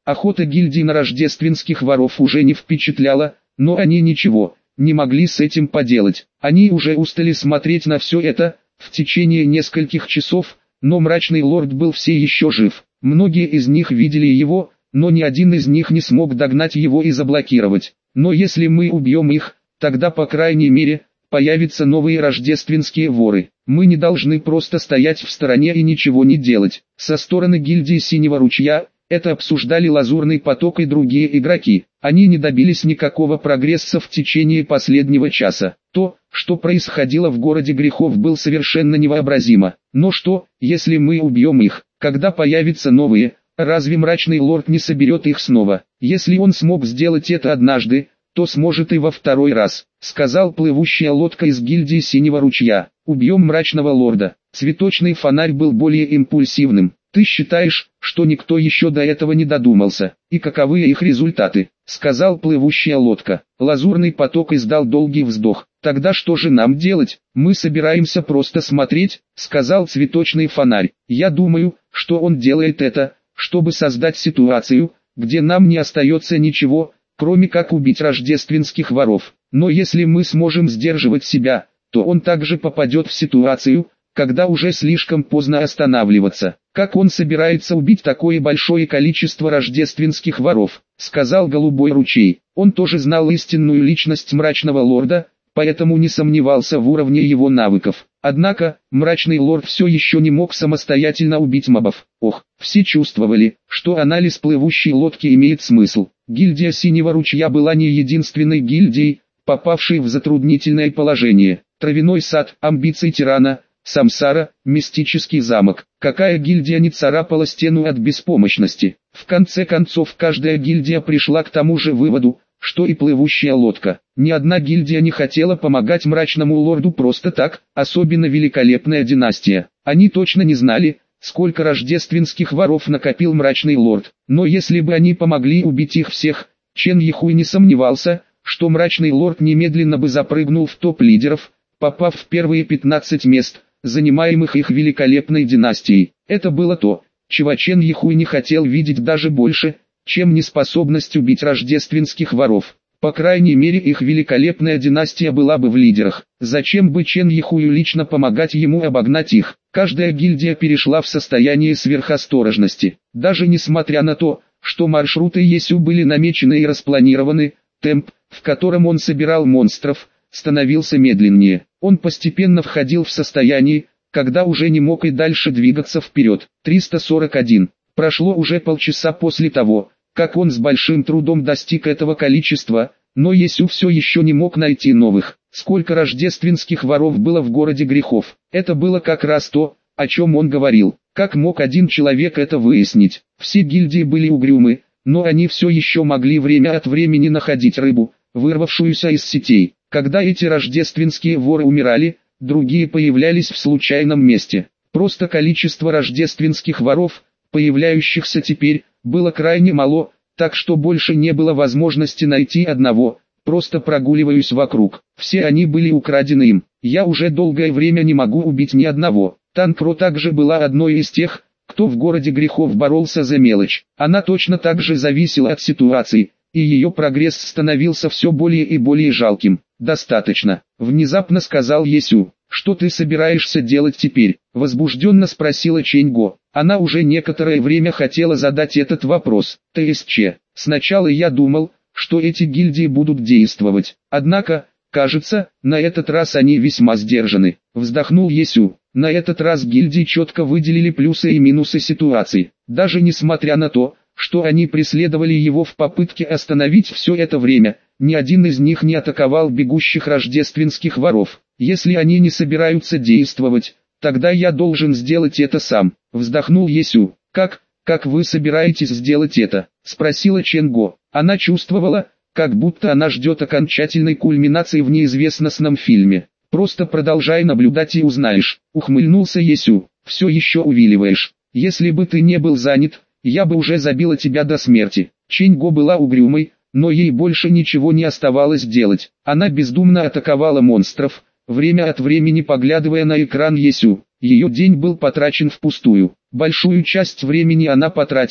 A: Охота гильдии на рождественских воров уже не впечатляла, но они ничего не могли с этим поделать. Они уже устали смотреть на все это в течение нескольких часов, но мрачный лорд был все еще жив. Многие из них видели его, но ни один из них не смог догнать его и заблокировать. Но если мы убьем их, тогда по крайней мере появятся новые рождественские воры. Мы не должны просто стоять в стороне и ничего не делать. Со стороны гильдии Синего Ручья это обсуждали Лазурный Поток и другие игроки. Они не добились никакого прогресса в течение последнего часа. То, что происходило в городе грехов, было совершенно невообразимо. Но что, если мы убьем их, когда появятся новые? Разве мрачный лорд не соберет их снова? Если он смог сделать это однажды, то сможет и во второй раз, сказал плывущая лодка из гильдии Синего Ручья. Убьем мрачного лорда. Цветочный фонарь был более импульсивным. Ты считаешь, что никто еще до этого не додумался, и каковы их результаты, сказал плывущая лодка. Лазурный Поток издал долгий вздох. Тогда что же нам делать? Мы собираемся просто смотреть, сказал Цветочный фонарь. Я думаю, что он делает это, чтобы создать ситуацию, где нам не остается ничего, кроме как убить рождественских воров. Но если мы сможем сдерживать себя, то он также попадет в ситуацию, когда уже слишком поздно останавливаться. Как он собирается убить такое большое количество рождественских воров, сказал Голубой Ручей. Он тоже знал истинную личность мрачного лорда, поэтому не сомневался в уровне его навыков. Однако, мрачный лорд все еще не мог самостоятельно убить мобов. Ох, все чувствовали, что анализ плывущей лодки имеет смысл. Гильдия Синего Ручья была не единственной гильдией, попавшей в затруднительное положение. Травяной сад, амбиции тирана, Самсара, мистический замок. Какая гильдия не царапала стену от беспомощности? В конце концов, каждая гильдия пришла к тому же выводу, что и плывущая лодка. Ни одна гильдия не хотела помогать мрачному лорду просто так, особенно великолепная династия. Они точно не знали, сколько рождественских воров накопил мрачный лорд. Но если бы они помогли убить их всех, Чен Йихуй не сомневался, что мрачный лорд немедленно бы запрыгнул в топ лидеров, попав в первые пятнадцать мест, занимаемых их великолепной династией. Это было то, чего Чен Йихуй не хотел видеть даже больше, чем неспособность убить рождественских воров. По крайней мере, их великолепная династия была бы в лидерах. Зачем бы Чен Йихую лично помогать ему обогнать их? Каждая гильдия перешла в состояние сверхосторожности. Даже несмотря на то, что маршруты Есю были намечены и распланированы, темп, в котором он собирал монстров, становился медленнее. Он постепенно входил в состояние, когда уже не мог и дальше двигаться вперед. триста сорок один. Прошло уже полчаса после того, как он с большим трудом достиг этого количества, но Есю все еще не мог найти новых. Сколько рождественских воров было в городе грехов? Это было как раз то, о чем он говорил. Как мог один человек это выяснить? Все гильдии были угрюмы, но они все еще могли время от времени находить рыбу, вырвавшуюся из сетей. Когда эти рождественские воры умирали, другие появлялись в случайном месте. Просто количество рождественских воров, появляющихся теперь, было крайне мало, так что больше не было возможности найти одного, просто прогуливаюсь вокруг. Все они были украдены им. Я уже долгое время не могу убить ни одного. Танкро также была одной из тех, кто в городе грехов боролся за мелочь. Она точно так же зависела от ситуации, и ее прогресс становился все более и более жалким. «Достаточно», — внезапно сказал Есю. «Что ты собираешься делать теперь?» — возбужденно спросила Ченьго. Она уже некоторое время хотела задать этот вопрос. То есть че? Сначала я думал, что эти гильдии будут действовать. Однако, кажется, на этот раз они весьма сдержаны. Вздохнул Есю. На этот раз гильдии четко выделили плюсы и минусы ситуации. Даже несмотря на то, что они преследовали его в попытке остановить все это время, ни один из них не атаковал бегущих рождественских воров. Если они не собираются действовать, тогда я должен сделать это сам. Вздохнул Есю. Как, как вы собираетесь сделать это? Спросила Ченго. Она чувствовала, как будто она ждет окончательной кульминации в неизвестностном фильме. Просто продолжай наблюдать и узнаешь. Ухмыльнулся Есю. Все еще увиливаешь. Если бы ты не был занят, я бы уже забила тебя до смерти. Ченьго была угрюмой, но ей больше ничего не оставалось делать. Она бездумно атаковала монстров, время от времени поглядывая на экран Есю. Ее день был потрачен впустую. Большую часть времени она потратила,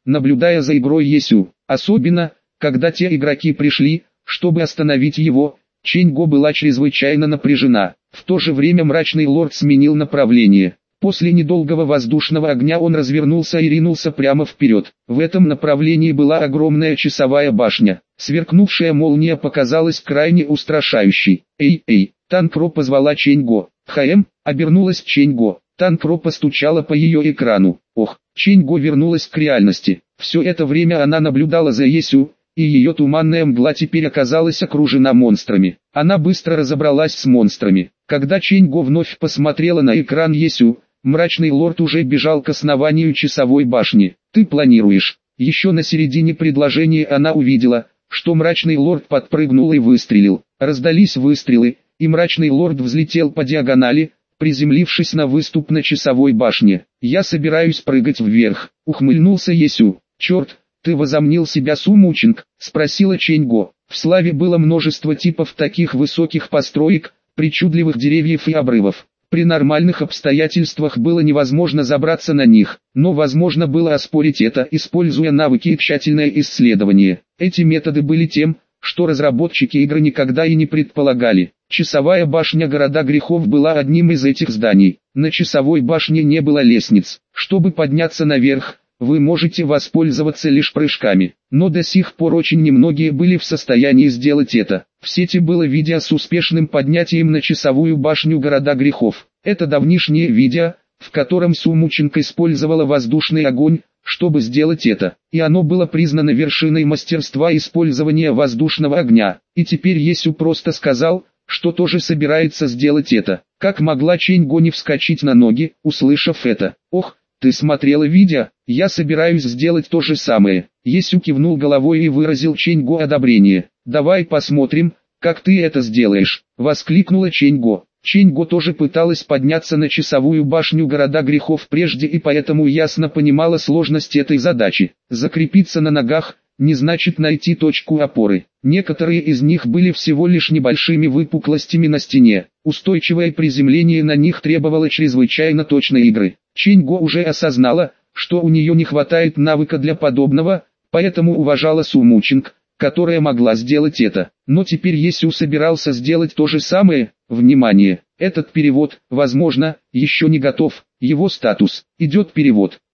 A: наблюдая за игрой Есю. Особенно, когда те игроки пришли, чтобы остановить его, Чэнь Го была чрезвычайно напряжена. В то же время мрачный лорд сменил направление. После недолгого воздушного огня он развернулся и ринулся прямо вперед. В этом направлении была огромная часовая башня. Сверкнувшая молния показалась крайне устрашающей. «Эй, эй!» Танкро позвала Чэнь Го. «Хэм!» Обернулась Чэнь Го. Танкро постучала по ее экрану. Ох! Чэнь Го вернулась к реальности. Все это время она наблюдала за Есю, и ее туманная мгла теперь оказалась окружена монстрами. Она быстро разобралась с монстрами. Когда Чэнь Го вновь посмотрела на экран Есю, мрачный лорд уже бежал к основанию часовой башни. «Ты планируешь?» Еще на середине предложения она увидела, что мрачный лорд подпрыгнул и выстрелил. Раздались выстрелы, и мрачный лорд взлетел по диагонали, приземлившись на выступ на часовой башне. «Я собираюсь прыгать вверх», — ухмыльнулся Есю. «Черт, ты возомнил себя Сумучинг?» — спросила Чэнь Го. В Славе было множество типов таких высоких построек, причудливых деревьев и обрывов. При нормальных обстоятельствах было невозможно забраться на них, но возможно было оспорить это, используя навыки и тщательное исследование. Эти методы были тем, что разработчики игры никогда и не предполагали. Часовая башня города грехов была одним из этих зданий. На часовой башне не было лестниц. Чтобы подняться наверх, вы можете воспользоваться лишь прыжками. Но до сих пор очень немногие были в состоянии сделать это. В сети было видео с успешным поднятием на часовую башню города грехов. Это давнишнее видео, в котором Сумученко использовала воздушный огонь, чтобы сделать это. И оно было признано вершиной мастерства использования воздушного огня. И теперь Есю просто сказал, что тоже собирается сделать это. Как могла Чэнь Го не вскочить на ноги, услышав это? «Ох, ты смотрела видео? Я собираюсь сделать то же самое». Есю кивнул головой и выразил Чэнь Го одобрение. «Давай посмотрим, как ты это сделаешь», — воскликнула Чэнь Го. Чэнь Го тоже пыталась подняться на часовую башню города грехов прежде и поэтому ясно понимала сложность этой задачи. Закрепиться на ногах не значит найти точку опоры. Некоторые из них были всего лишь небольшими выпуклостями на стене. Устойчивое приземление на них требовало чрезвычайно точной игры. Чэнь Го уже осознала, что у нее не хватает навыка для подобного, поэтому уважала Сумучинг, которая могла сделать это. Но теперь Есю собирался сделать то же самое. Внимание! Этот перевод, возможно, еще не готов. Его статус. Идет перевод.